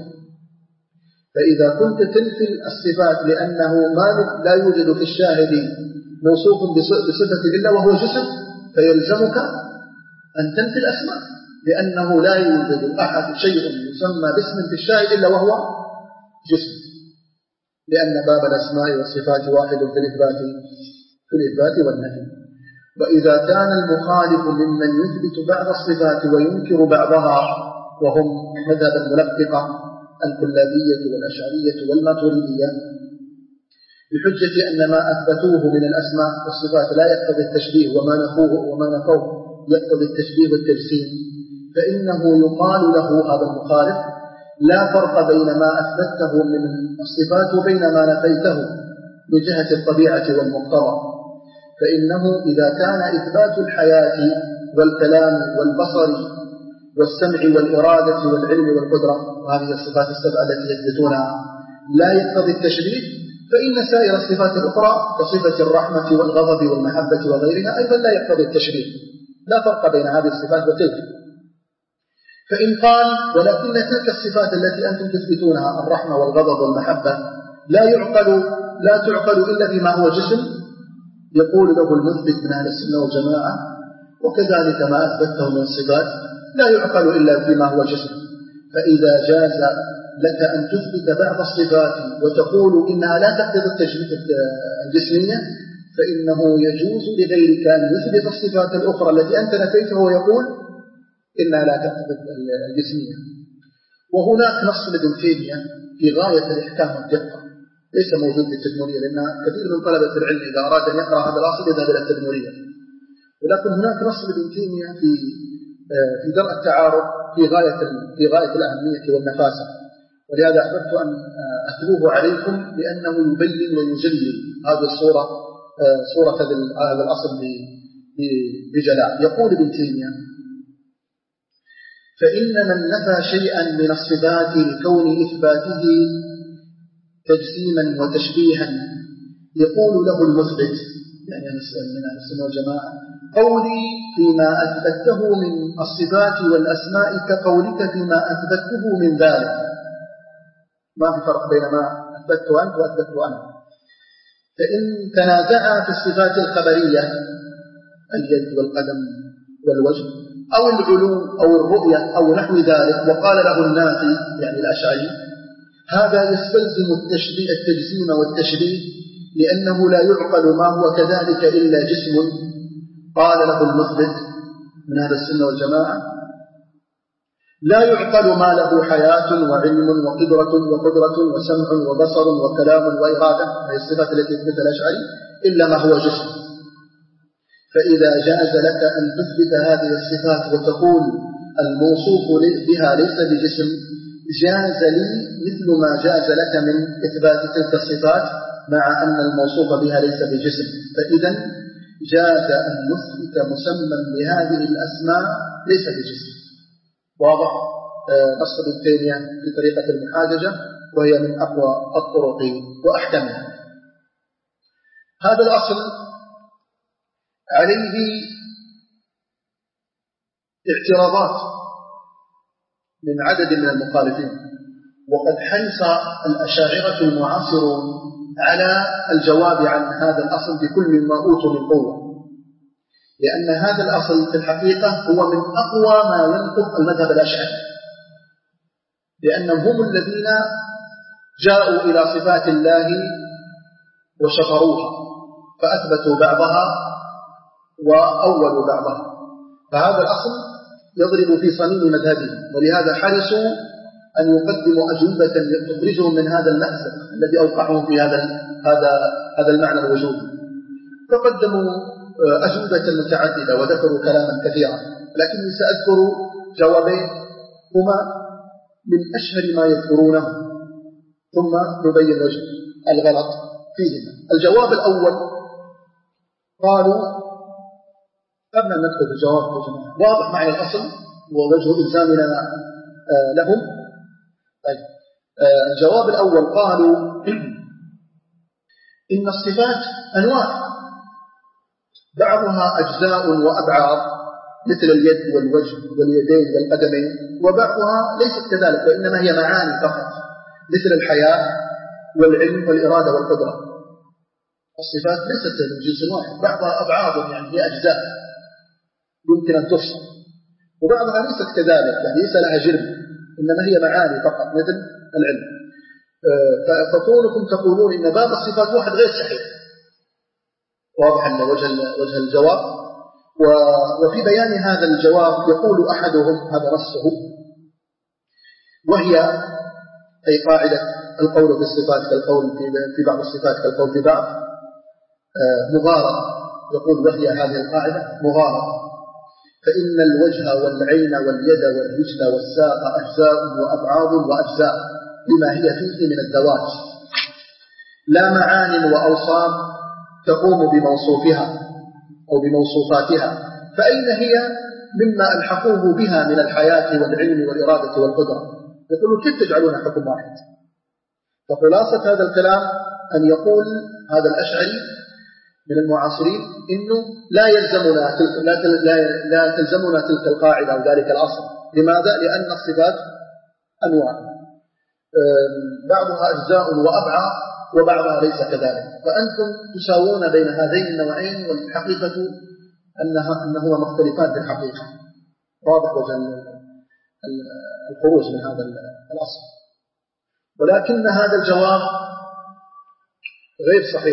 فإذا كنت تنفي الصفات لأنه ما لا يوجد في الشاهد موصوف بصفة إلا وهو جسم، فيلزمك أن تنفي الأسماء لأنه لا يوجد أحد شيء يسمى باسم في الشاهد إلا وهو جسم، لأن باب الأسماء والصفات واحد في الإثبات في الإثبات والنفي. وإذا كان المخالف ممن يثبت بعض الصفات وينكر بعضها وهم مذهب المنفقة الكلابية والأشعرية والماتريدية بحجة أن ما أثبتوه من الأسماء والصفات لا يقتضي التشبيه وما نفوه وما نفوه يقتضي التشبيه والتجسيم، فإنه يقال له هذا المخالف لا فرق بين ما أثبته من الصفات وبين ما نفيته من جهة الطبيعة والمقتضى، فإنه إذا كان إثبات الحياة والكلام والبصر والسمع والإرادة والعلم والقدرة وهذه الصفات السبعة التي يثبتونها لا يقتضي التشبيه، فإن سائر الصفات الأخرى كصفة الرحمة والغضب والمحبة وغيرها أيضا لا يقتضي التشبيه، لا فرق بين هذه الصفات وتلك. فإن قال ولكن تلك الصفات التي أنتم تثبتونها الرحمة والغضب والمحبة لا يعقل لا تعقل إلا بما هو جسم، يقول له المثبت من أهل السنة والجماعة وكذلك ما أثبته من الصفات لا يعقل إلا فيما هو جسم. فإذا جاز لك أن تثبت بعض الصفات وتقول إنها لا تقتضي الجسمية، فإنه يجوز لغيرك أن يثبت الصفات الأخرى التي أنت نفيتها ويقول إنها لا تقتضي الجسمية. وهناك نص لابن تيمية في غاية الإحكام والدقة ليس موجود في التدمرية، لأن كثير من طلبة العلم إذا أراد أن يقرأ هذا الأصل يذهب إلى التدمرية، ولكن هناك نص لابن تيمية في في درء التعارض في غاية في غاية الأهمية والنفاسة، ولهذا أحببت أن أتلوه عليكم لأنه يبين ويجلي هذه الصورة صورة هذا الأصل بجلاء. يقول ابن تيمية فإن من نفى شيئا من الصفات لكون إثباته تجسيما وتشبيها يقول له المثبت يعني من أهل السنة والجماعة قولي فيما أثبته من الصفات والأسماء كقولك فيما أثبته من ذلك، ما في فرق بين ما أثبته أنت وأثبته أنت. فإن تنازعا في الصفات الخبرية اليد والقدم والوجه أو العلو أو الرؤية أو نحو ذلك وقال له النافي يعني الأشعري هذا يستلزم التشبيه التجسيم والتشبيه لأنه لا يعقل ما هو كذلك إلا جسم، قال له المثبت من أهل السنة والجماعة لا يعقل ما له حياة وعلم وقدرة وقدرة وسمع وبصر وكلام وإرادة، هذه الصفات التي يثبتها الأشعري، إلا ما هو جسم. فإذا جاز لك أن تثبت هذه الصفات وتقول الموصوف بها ليس بجسم، جاز لي مثل ما جاز لك من إثبات تلك الصفات مع أن الموصوف بها ليس بجسم. فإذا جاز أن نثبت مسمى لهذه الأسماء ليس بجسم. واضح؟ نص ابن تيمية في طريقة المحاججة، وهي من أقوى الطرق وأحكمها. هذا الأصل عليه اعتراضات من عدد من المخالفين، وقد حرص الأشاعرة المعاصرون على الجواب عن هذا الأصل بكل ما أوتوا من قوة، لأن هذا الأصل في الحقيقة هو من أقوى ما ينطق المذهب الأشعري، لأنهم هم الذين جاءوا إلى صفات الله وشطروها فأثبتوا بعضها وأولوا بعضها، فهذا الأصل يضرب في صميم مذهبهم، ولهذا حرصوا أن يقدموا أجوبة تخرجهم من هذا المأزق الذي أوقعهم في هذا هذا هذا المعنى الوجودي. فقدموا أجوبة متعددة وذكروا كلاما كثيرا، لكني سأذكر جوابين هما من أشهر ما يذكرونه ثم نبين وجه الغلط فيهما. الجواب الأول قالوا، قبل أن ندخل في الجواب يا جماعة واضح معنى الأصل ووجه إلزامنا لهم. طيب، الجواب الأول قالوا إن الصفات أنواع، بعضها أجزاء وأبعاد مثل اليد والوجه واليدين والقدمين، وبعضها ليست كذلك وإنما هي معاني فقط مثل الحياة والعلم والإرادة والقدرة. الصفات ليست من جنس واحد، بعضها أبعاد يعني هي أجزاء يمكن أن تفصل، وبعضها ليست كذلك يعني ليس لها جرم، إنما هي معاني فقط مثل العلم. فكونكم تقولون إن باب الصفات واحد غير صحيح. واضح أن وجه وجه الجواب. وفي بيان هذا الجواب يقول أحدهم، هذا نصه، وهي أي قاعدة القول في الصفات كالقول في بعض الصفات كالقول في بعض، مغارة. يقول وهي هذه القاعدة مغارة، فإن الوجه والعين واليد والرجل والساق أجزاء وأبعاد وأجزاء لما هي فيه من الذوات، لا معان وأوصاف تقوم بموصوفها أو بموصوفاتها، فأين هي مما ألحقوه بها من الحياة والعلم والإرادة والقدرة؟ يقولون كيف تجعلون حكم واحد؟ فخلاصة هذا الكلام أن يقول هذا الأشعري من المعاصرين إنه لا يلزمنا تلك لا, لا, لا تلزمنا تلك القاعدة أو ذلك الأصل. لماذا؟ لأن الصفات أنواع، بعضها أجزاء وأبعاد وبعضها ليس كذلك، فأنتم تساوون بين هذين النوعين، والحقيقة أنها أنهما مختلفان في الحقيقة. واضح وجه الخروج من هذا الأصل، ولكن هذا الجواب غير صحيح،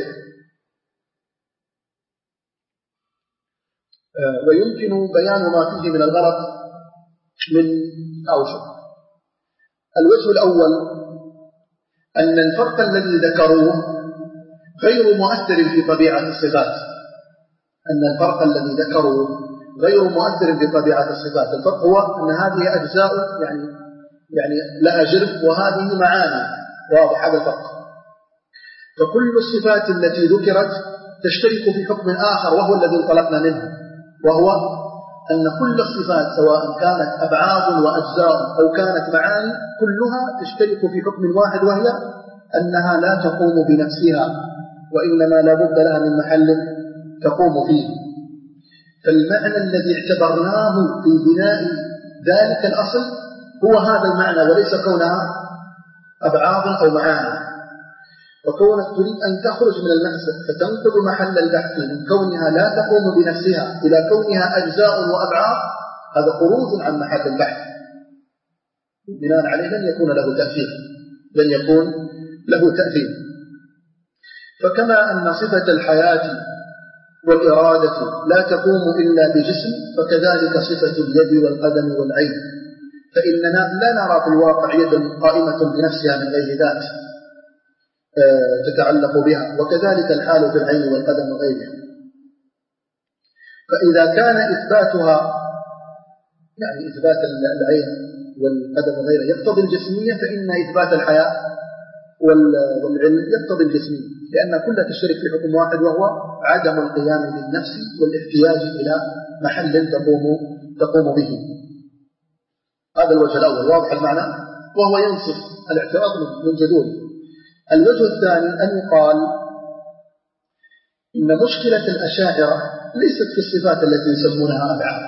ويمكن بيان ما فيه من الغلط من أوجه. الوجه الأول أن الفرق الذي ذكروه غير مؤثر في طبيعة الصفات، أن الفرق الذي ذكروه غير مؤثر في طبيعة الصفات. الفرق هو أن هذه أجزاء يعني يعني لها جرم وهذه معاني. واضح هذا الفرق. فكل الصفات التي ذكرت تشترك في حكم آخر وهو الذي انطلقنا منه، وهو أن كل الصفات سواء كانت أبعاد وأجزاء أو كانت معاني كلها تشترك في حكم واحد، وهي أنها لا تقوم بنفسها وإنما لا بد لها من محل تقوم فيه. فالمعنى الذي اعتبرناه في بناء ذلك الأصل هو هذا المعنى، وليس كونها أبعاد أو معاني. وكونك تريد أن تخرج من المأزق فتنقل محل البحث من كونها لا تقوم بنفسها إلى كونها أجزاء وأبعاد، هذا خروج عن محل البحث، بناء عليه لن يكون له تأثير لن يكون له تأثير. فكما أن صفة الحياة والإرادة لا تقوم إلا بجسم، فكذلك صفة اليد والقدم والعين، فإننا لا نرى في الواقع يدا قائمة بنفسها من غير ذات تتعلق بها، وكذلك الحال في العين والقدم وغيرها. فإذا كان إثباتها يعني إثبات العين والقدم وغيره يقتضي الجسمية، فإن إثبات الحياة والعلم يقتضي الجسمية، لأن كلها تشترك في حكم واحد، وهو عدم القيام بالنفس والاحتياج إلى محل تقوم تقوم به. هذا الوجه الأول واضح المعنى، وهو ينصف الاعتراض من جذوره. الوجه الثاني أن يقال إن مشكلة الأشاعرة ليست في الصفات التي يسمونها أبعاد،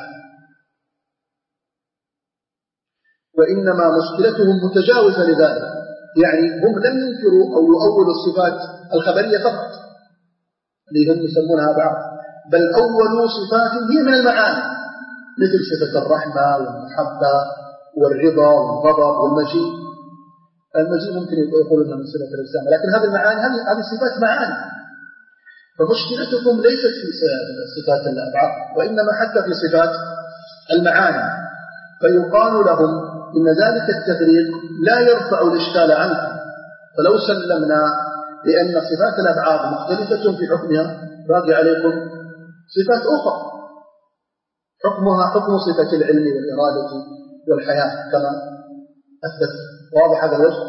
وإنما مشكلتهم متجاوزة لذلك، يعني هم لم ينكروا أو يؤولوا الصفات الخبرية فقط اللي هم يسمونها أبعاد، بل أولوا صفات هي من المعاني، مثل صفة الرحمة والمحبة والرضا والغضب والمجيء. المجيء ممكن يقول أنها من صفة الإسلام، لكن هذه المعاني هذه صفات معاني. فمشكلتكم ليست في صفات الأبعاد، وإنما حتى في صفات المعاني. فيقال لهم إن ذلك التفريق لا يرفع الإشكال عنكم، فلو سلمنا لأن صفات الأبعاد مختلفة في حكمها، باقي عليكم صفات أخرى حكمها حكم صفة العلم والإرادة والحياة كما أثبت. واضح هذا الوجه؟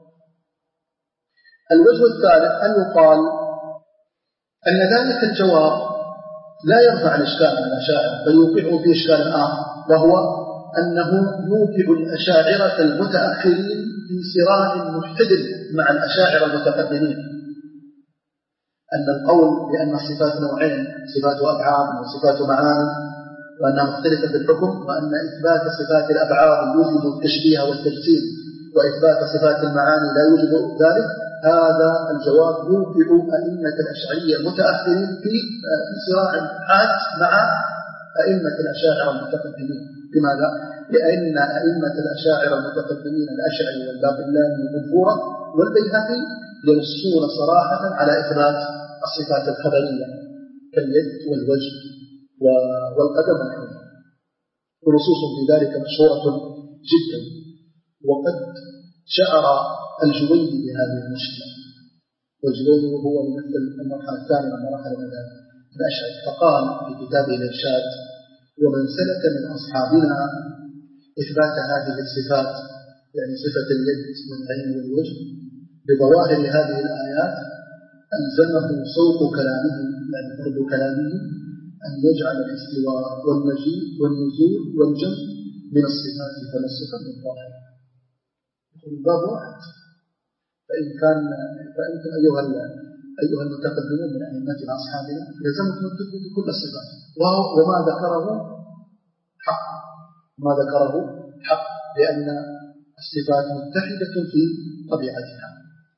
الوجه الثالث أن يقال أن ذلك الجواب لا يرفع الإشكال عن الأشاعرة، بل يوقعه في إشكال آخر، وهو أنه يوقع الأشاعرة المتأخرين في صراع محتدل مع الأشاعرة المتقدمين، أن القول بأن الصفات نوعين، صفات أبعاد وصفات معاني، وأنها مختلفة في الحكم، وأن إثبات صفات الأبعاد يوجب التشبيه والتجسيم، وإثبات صفات المعاني لا يوجب ذلك. هذا الجواب يوقع أئمة الأشعرية المتأخرين في في صراع حاد مع أئمة الأشاعرة المتقدمين. لماذا؟ لأن أئمة الأشاعرة المتقدمين الأشعري والباقلاني والمنفورة والبيهقي ينصون صراحة على إثبات الصفات الخبرية كاليد والوجه والقدم والحنة، ونصوص في ذلك مشهورة جدا. وقد شعر الجويني بهذه المشكلة، والجويني هو يمثل المرحلة الثانية من مراحل المذهب الأشعري، فقال في كتابه الإرشاد: ومن سلك من أصحابنا إثبات هذه الصفات، يعني صفة اليد والعين والوجه، بظواهر هذه الآيات، ألزمه سوق كلامه، يعني فرد كلامه، أن يجعل الاستواء والمجيء والنزول والجمع من الصفات تمسكا بالظاهر. يقول الباب واحد، فإن كان فأنتم أيها أيها المتقدمون من أئمتنا أصحابنا يلزمكم أن تثبتوا كل الصفات، وما ذكره حق، ما ذكره حق، لأن الصفات متحدة في طبيعتها.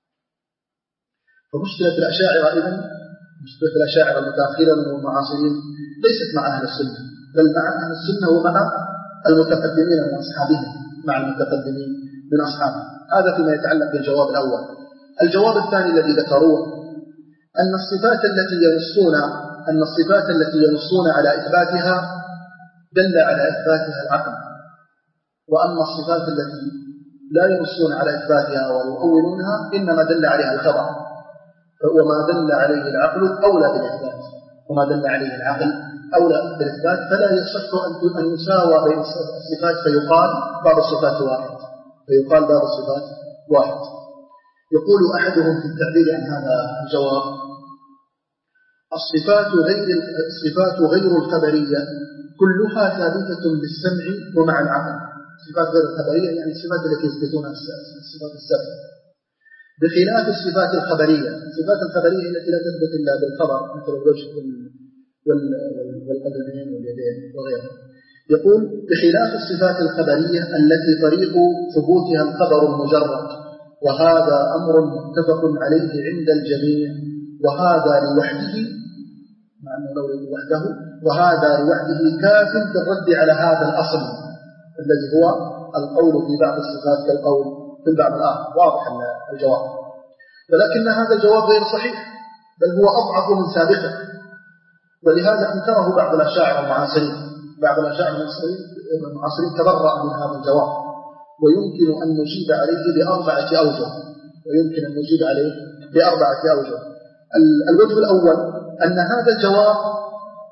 فمشكلة الأشاعرة إذن مشكلة الأشاعرة المتأخرين والمعاصرين ليست مع أهل السنة، بل مع أهل السنة ومع المتقدمين من أصحابهم، مع المتقدمين من أصحابهم. هذا فيما يتعلق بالجواب الأول. الجواب الثاني الذي ذكروه أن الصفات التي ينصون أن الصفات التي ينصون على إثباتها دل على إثباتها العقل، وأما الصفات التي لا ينصون على إثباتها ويؤولونها إنما دل عليها الخبر، وما دل عليه العقل أولى بالإثبات، وما دل عليه العقل أولى بالإثبات، فلا يصح أن يساوى بين الصفات فيقال بعض الصفات واحد فيقال بعض الصفات واحد. يقول أحدهم في التعبير عن هذا الجواب: الصفات غير الصفات غير الخبرية كلها ثابتة بالسمع ومع العقل. الصفات غير الخبرية يعني الصفات التي يثبتونها الصفات السبع، بخلاف الصفات الخبرية. الصفات الخبرية التي لا تثبت إلا بالخبر، مثل الوجه والقدمين واليدين وغيرها. يقول: بخلاف الصفات الخبرية التي طريق ثبوتها الخبر المجرد، وهذا أمر متفق عليه عند الجميع، وهذا لوحده مع أنه لو لوحده وهذا لوحده كاف بالرد على هذا الأصل الذي هو القول في بعض الصفات كالقول في بعض الآخر. واضح الجواب، ولكن هذا الجواب غير صحيح، بل هو أضعف من سابقه، ولهذا أنكره بعض الأشاعرة المعاصرين. بعض الأشاعرة المعاصرين تبرأ من هذا الجواب، ويمكن أن نجيب عليه بأربعة أوجه ويمكن أن نجيب عليه بأربعة أوجه. الوجه الأول أن هذا الجواب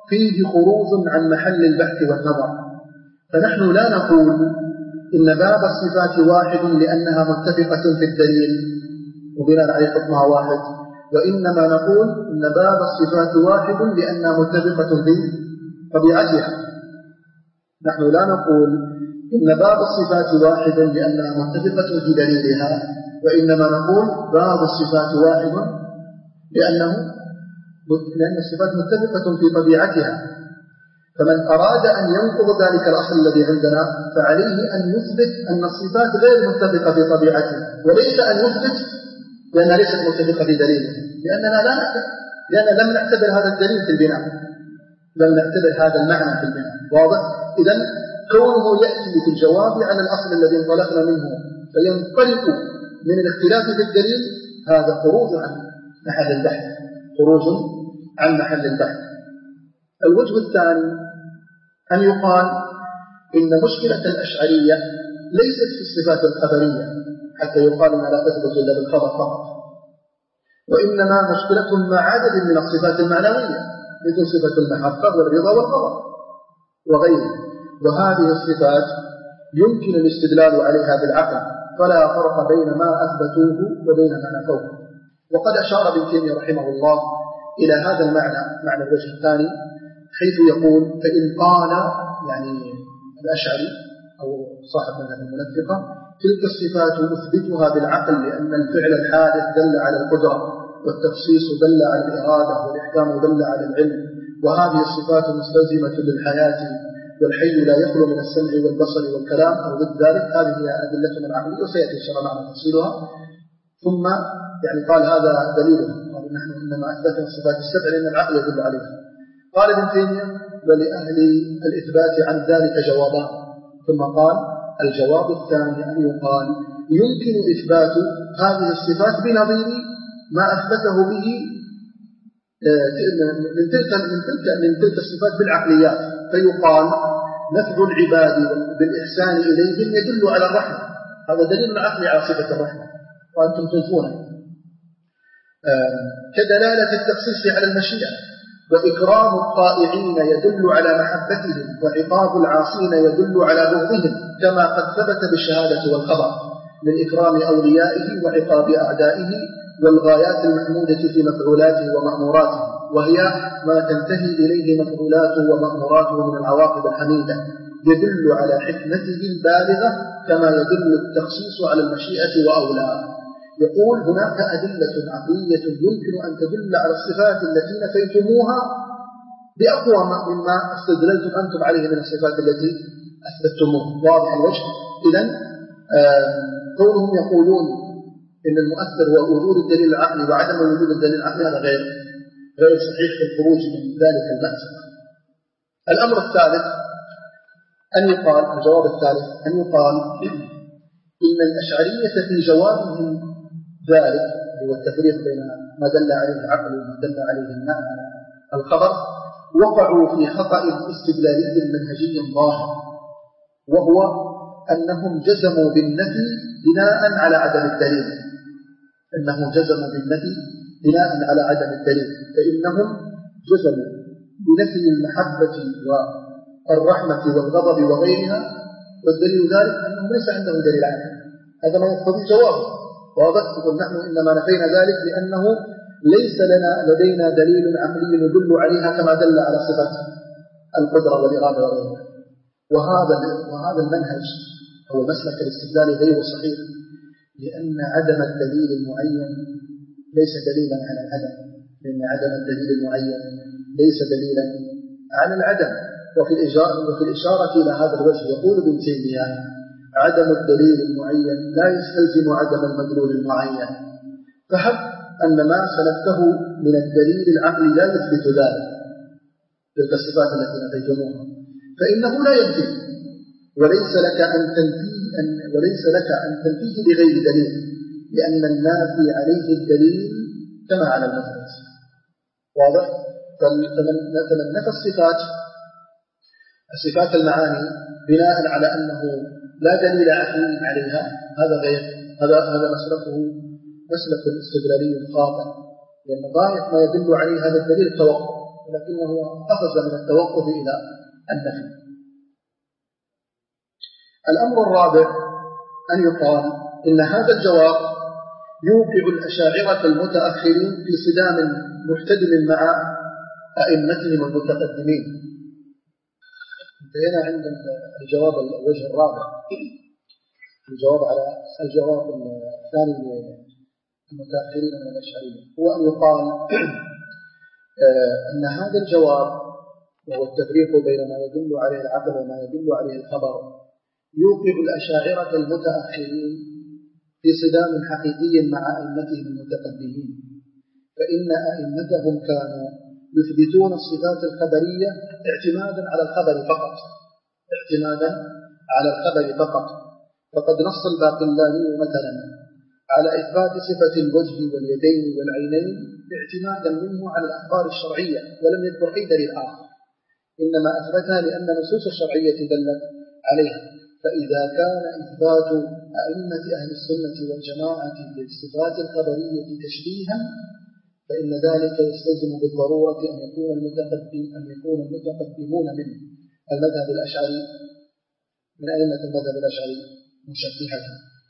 فيه خروج عن محل البحث والنظر. فنحن لا نقول إن باب الصفات واحد لأنها متفقة في الدليل وبناء عليه حكمها واحد، وإنما نقول إن باب الصفات واحد لأنها متفقة في طبيعتها. نحن لا نقول إن باب الصفات واحد لأنها متفقة في دليلها، وإنما نقول باب الصفات واحد لأنه لأن الصفات متفقة في طبيعتها. فمن أراد أن ينقض ذلك الأصل الذي عندنا فعليه أن يثبت أن الصفات غير متفقة في طبيعتها، وليس أن يثبت لأنها ليست متفقة في دليلها، لأننا لا نعتبر لأننا لم نعتبر هذا الدليل في البناء، لم نعتبر هذا المعنى في البناء. واضح؟ إذن كونه يأتي في الجواب على الأصل الذي انطلقنا منه فينطلق من الاختلاف في الدليل، هذا خروج عن محل البحث، خروج عن محل البحث. الوجه الثاني أن يقال إن مشكلة الأشعرية ليست في الصفات الخبرية حتى يقال أنها لا تثبت إلا بالخبر فقط، وإنما مشكلة مع عدد من الصفات المعنوية مثل صفة المحبة والرضا والغضب وغيره، وهذه الصفات يمكن الاستدلال عليها بالعقل، فلا فرق بين ما أثبتوه وبين ما نفوه. وقد أشار ابن تيمية رحمه الله إلى هذا المعنى، معنى الوجه الثاني، حيث يقول فإن قال يعني الأشعري أو صاحب مذهب المنفقة تلك الصفات نثبتها بالعقل لأن الفعل الحادث دل على القدرة، والتخصيص دل على الإرادة، والإحكام دل على العلم، وهذه الصفات مستلزمة للحياة، والحي لا يخلو من السمع والبصر والكلام أو ضد ذلك. هذه هي أدلتنا العقلية وسيأتي إن شاء الله معنا تفصيلها. ثم يعني قال هذا دليله، قال نحن إنما أثبتنا الصفات السبع لأن العقل يدل عليها. قال ابن تيمية ولأهل الإثبات عن ذلك جوابان، ثم قال الجواب الثاني أن يقال يمكن إثبات هذه الصفات بنظير ما أثبته به من تلك من تلك من تلك الصفات بالعقليات، فيقال نفع العباد بالإحسان إليهم يدل على الرحمة، هذا دليل عقلي على صفة الرحمة وأنتم تنفونه، كدلالة التخصيص على المشيئة، وإكرام الطائعين يدل على محبتهم، وعقاب العاصين يدل على بغضهم، كما قد ثبت بالشهادة والخبر من إكرام أوليائه وعقاب أعدائه، والغايات المحمودة في مفعولاته ومأموراته، وهي ما تنتهي إليه مفعولاته ومأموراته من العواقب الحميدة، يدل على حكمته البالغة، كما يدل التخصيص على المشيئة وأولاه. يقول هناك أدلة عقلية يمكن أن تدل على الصفات التي نفيتموها بأقوى مما استدللتم أنتم عليه من الصفات التي أثبتموها. واضح الوجه؟ إذن كونهم يقولون إن المؤثر هو وجود الدليل العقلي وعدم وجود الدليل العقلي هذا غير غير صحيح في الخروج من ذلك المأسك. الأمر الثالث أن يقال، الجواب الثالث أن يقال إن الأشعرية في جوابهم ذلك هو التفريق بين ما دل عليه العقل وما دل عليه الخبر، وقعوا في خطأ استدلالي منهجي ظاهر، وهو أنهم جزموا بالنفي بناء على عدم الدليل أنهم جزموا بالنفي بناء على عدم الدليل فإنهم جزموا بنفي المحبة والرحمة والغضب وغيرها، والدليل ذلك أنهم ليس عندهم دليل عقلي. هذا ما يقتضي جوابه. واضح؟ يقول نحن إنما نفينا ذلك لأنه ليس لنا لدينا دليل عقلي يدل عليها كما دل على صفات القدرة والإرادة وغيرها. وهذا وهذا المنهج هو مسلك الاستدلال غير صحيح، لأن عدم الدليل المعين ليس دليلا على العدم، لأن عدم الدليل المعين ليس دليلا على العدم. وفي وفي الإشارة إلى هذا الوجه يقول ابن تيمية عدم الدليل المعين لا يستلزم عدم المدلول المعين، فحب أن ما سلكته من الدليل العقلي لا يثبت ذلك تلك الصفات التي نفيتموها، فإنه لا ينفي، وليس لك أن تنفيه أن وليس لك أن تنفيه بغير دليل، لأن النافي عليه الدليل كما على المثبت. واضح؟ فمن نفى الصفات الصفات المعاني بناء على أنه لا دليل عقلي عليها، هذا غير هذا هذا مسلكه مسلك استدلالي خاطئ، لأن غاية ما يدل عليه هذا الدليل التوقف، ولكنه قفز من التوقف إلى النفي. الأمر الرابع أن يقال إن هذا الجواب يوقع الأشاعرة المتأخرين في صدام محتدم مع أئمتهم المتقدمين. انتهينا عند الجواب الوجه الرابع، الجواب على الجواب الثاني المتأخرين من الأشاعرة، هو أن يقال أن هذا الجواب وهو التفريق بين ما يدل عليه العقل وما يدل عليه الخبر يوقع الأشاعرة المتأخرين في صدام حقيقي مع أئمتهم المتقدمين، فإن أئمتهم كانوا يثبتون الصفات الخبرية اعتمادا على الخبر فقط اعتمادا على الخبر فقط فقد نص الباقلاني مثلا على إثبات صفة الوجه واليدين والعينين اعتمادا منه على الأخبار الشرعية، ولم يذكر أي دليل آخر، إنما أثبتها لأن النصوص الشرعية دلت عليها. فإذا كان إثبات أئمة أهل السنة والجماعة للصفات الخبرية تشبيها، فإن ذلك يستلزم بالضرورة أن يكون المتقدم أن يكون المتقدمون من المذهب الأشعري من أئمة المذهب الأشعري مشبهة.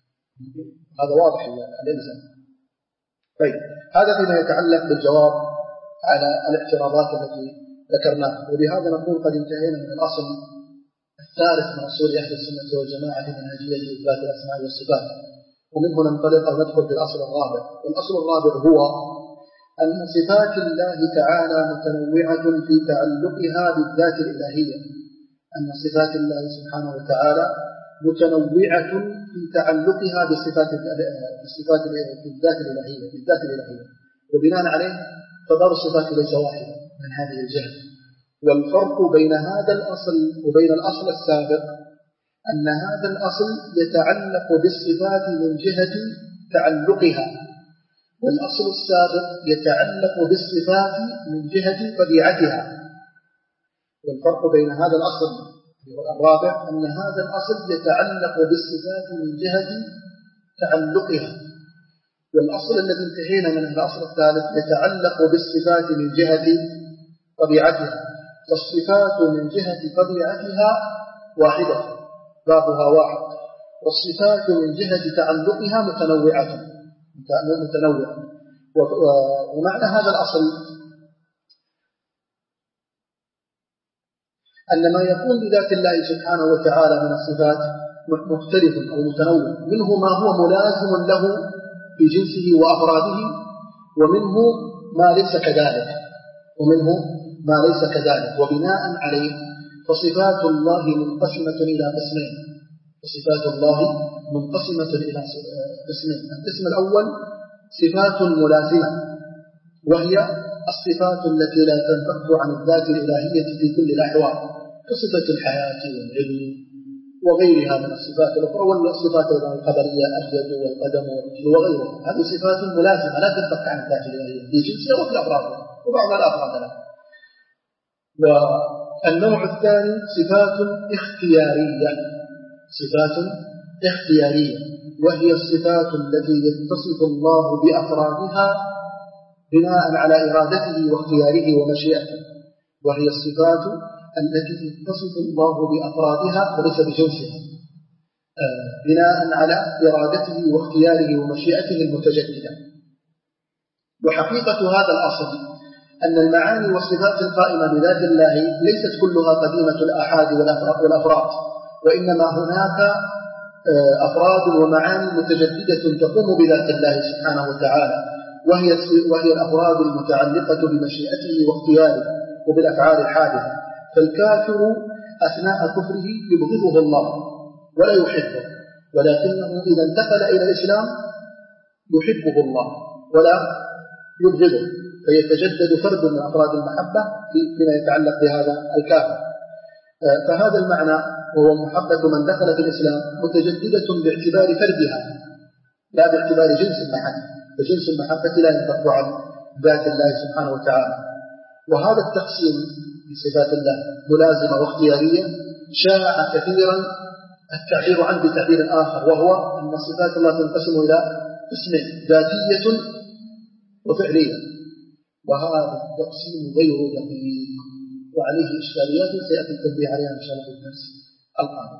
هذا واضح الإلزام. طيب، هذا فيما يتعلق بالجواب على الاعتراضات التي ذكرناها، وبهذا نقول قد انتهينا من الأصل الثالث من أصول أهل السنة والجماعة في منهجية إثبات الأسماء والصفات، ومنه ننطلق أو ندخل في الأصل الرابع. والأصل الرابع هو أن صفات الله تعالى متنوعة في تعلقها بالذات الإلهية، أن صفات الله سبحانه وتعالى متنوعة في تعلقها بالصفات بالصفات بالذات الإلهية بالذات الإلهية وبناء عليه فدار الصفات ليس واحدة من هذه الجهة. والفرق بين هذا الأصل وبين الأصل السابق أن هذا الأصل يتعلق بالصفات من جهة تعلقها، والأصل السابق يتعلق بالصفات من جهة طبيعتها. والفرق بين هذا الأصل الرابع أن هذا الأصل يتعلق بالصفات من جهة تعلقها، والأصل الذي انتهينا منه الأصل الثالث يتعلق بالصفات من جهة طبيعتها. فالصفات من جهة طبيعتها واحدة بابها واحد، والصفات من جهة تعلقها متنوعة متنوعة. ومعنى هذا الأصل أن ما يكون بذات الله سبحانه وتعالى من الصفات مختلف أو متنوع، منه ما هو ملازم له في جنسه وأفراده، ومنه ما ليس كذلك ومنه ما ليس كذلك وبناء عليه فصفات الله منقسمة إلى قسمين وصفات الله منقسمة إلى قسمين. القسم الأول صفات ملازمة، وهي الصفات التي لا تنفك عن الذات الإلهية في كل الأحوال، كصفة الحياة والعلم وغيرها من الصفات الأخرى، والصفات الخبرية اليد والقدم والرجل وغيرها. هذه صفات ملازمة لا تنفك عن الذات الإلهية في جنسها وفي أفرادها وبعض الأفراد لها. والنوع الثاني صفات اختيارية صفات اختيارية وهي الصفات التي يتصف الله بأفرادها بناء على إرادته واختياره ومشيئته، وهي الصفات التي يتصف الله بأفرادها وليس بجنسها بناء على إرادته واختياره ومشيئته المتجددة. وحقيقة هذا الأصل أن المعاني والصفات القائمة بذات الله ليست كلها قديمة الآحاد والأفراد، وإنما هناك أفراد ومعاني متجددة تقوم بذات الله سبحانه وتعالى، وهي وهي الأفراد المتعلقة بمشيئته واختياره وبالأفعال الحادثة. فالكافر أثناء كفره يبغضه الله ولا يحبه، ولكنه إذا انتقل إلى الإسلام يحبه الله ولا يبغضه، فيتجدد فرد من أفراد المحبة فيما يتعلق بهذا الكافر. فهذا المعنى وهو محبة من دخل في الإسلام متجددة باعتبار فردها لا باعتبار جنس المحبة، فجنس المحبة لا ينفك عن ذات الله سبحانه وتعالى. وهذا التقسيم بصفات الله ملازمة واختيارية شاع كثيرا التعبير عنه بتعبير آخر، وهو أن صفات الله تنقسم إلى قسمين: ذاتية وفعلية. وهذا التقسيم غير دقيق وعليه إشكاليات سيأتي التنبيه عليها إن شاء الله في الدرس القادم.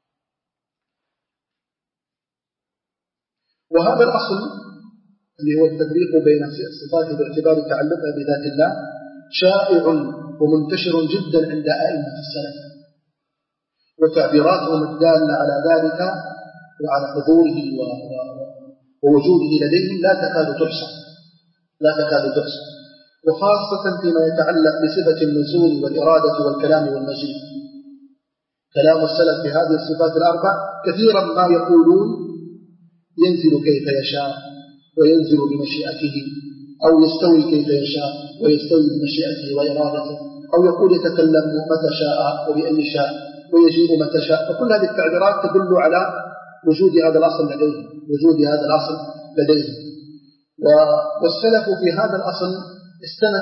وهذا الأصل اللي هو التفريق بين الصفات باعتبار تعلقها بذات الله شائع ومنتشر جدا عند أئمة السلف، وتعبيراتهم الدالة على ذلك وعلى حضوره ووجوده لديهم لا تكاد تحصى لا تكاد تحصى وخاصة فيما يتعلق بصفة النزول والإرادة والكلام والمجيء. كلام السلف في هذه الصفات الأربع كثيرا ما يقولون ينزل كيف يشاء وينزل بمشيئته، أو يستوي كيف يشاء ويستوي بمشيئته وإرادته، أو يقول يتكلم متى شاء وبأي شاء ويجيب متى شاء. فكل هذه التعبيرات تدل على وجود هذا الأصل لديهم وجود هذا الأصل لديهم والسلف في هذا الأصل استند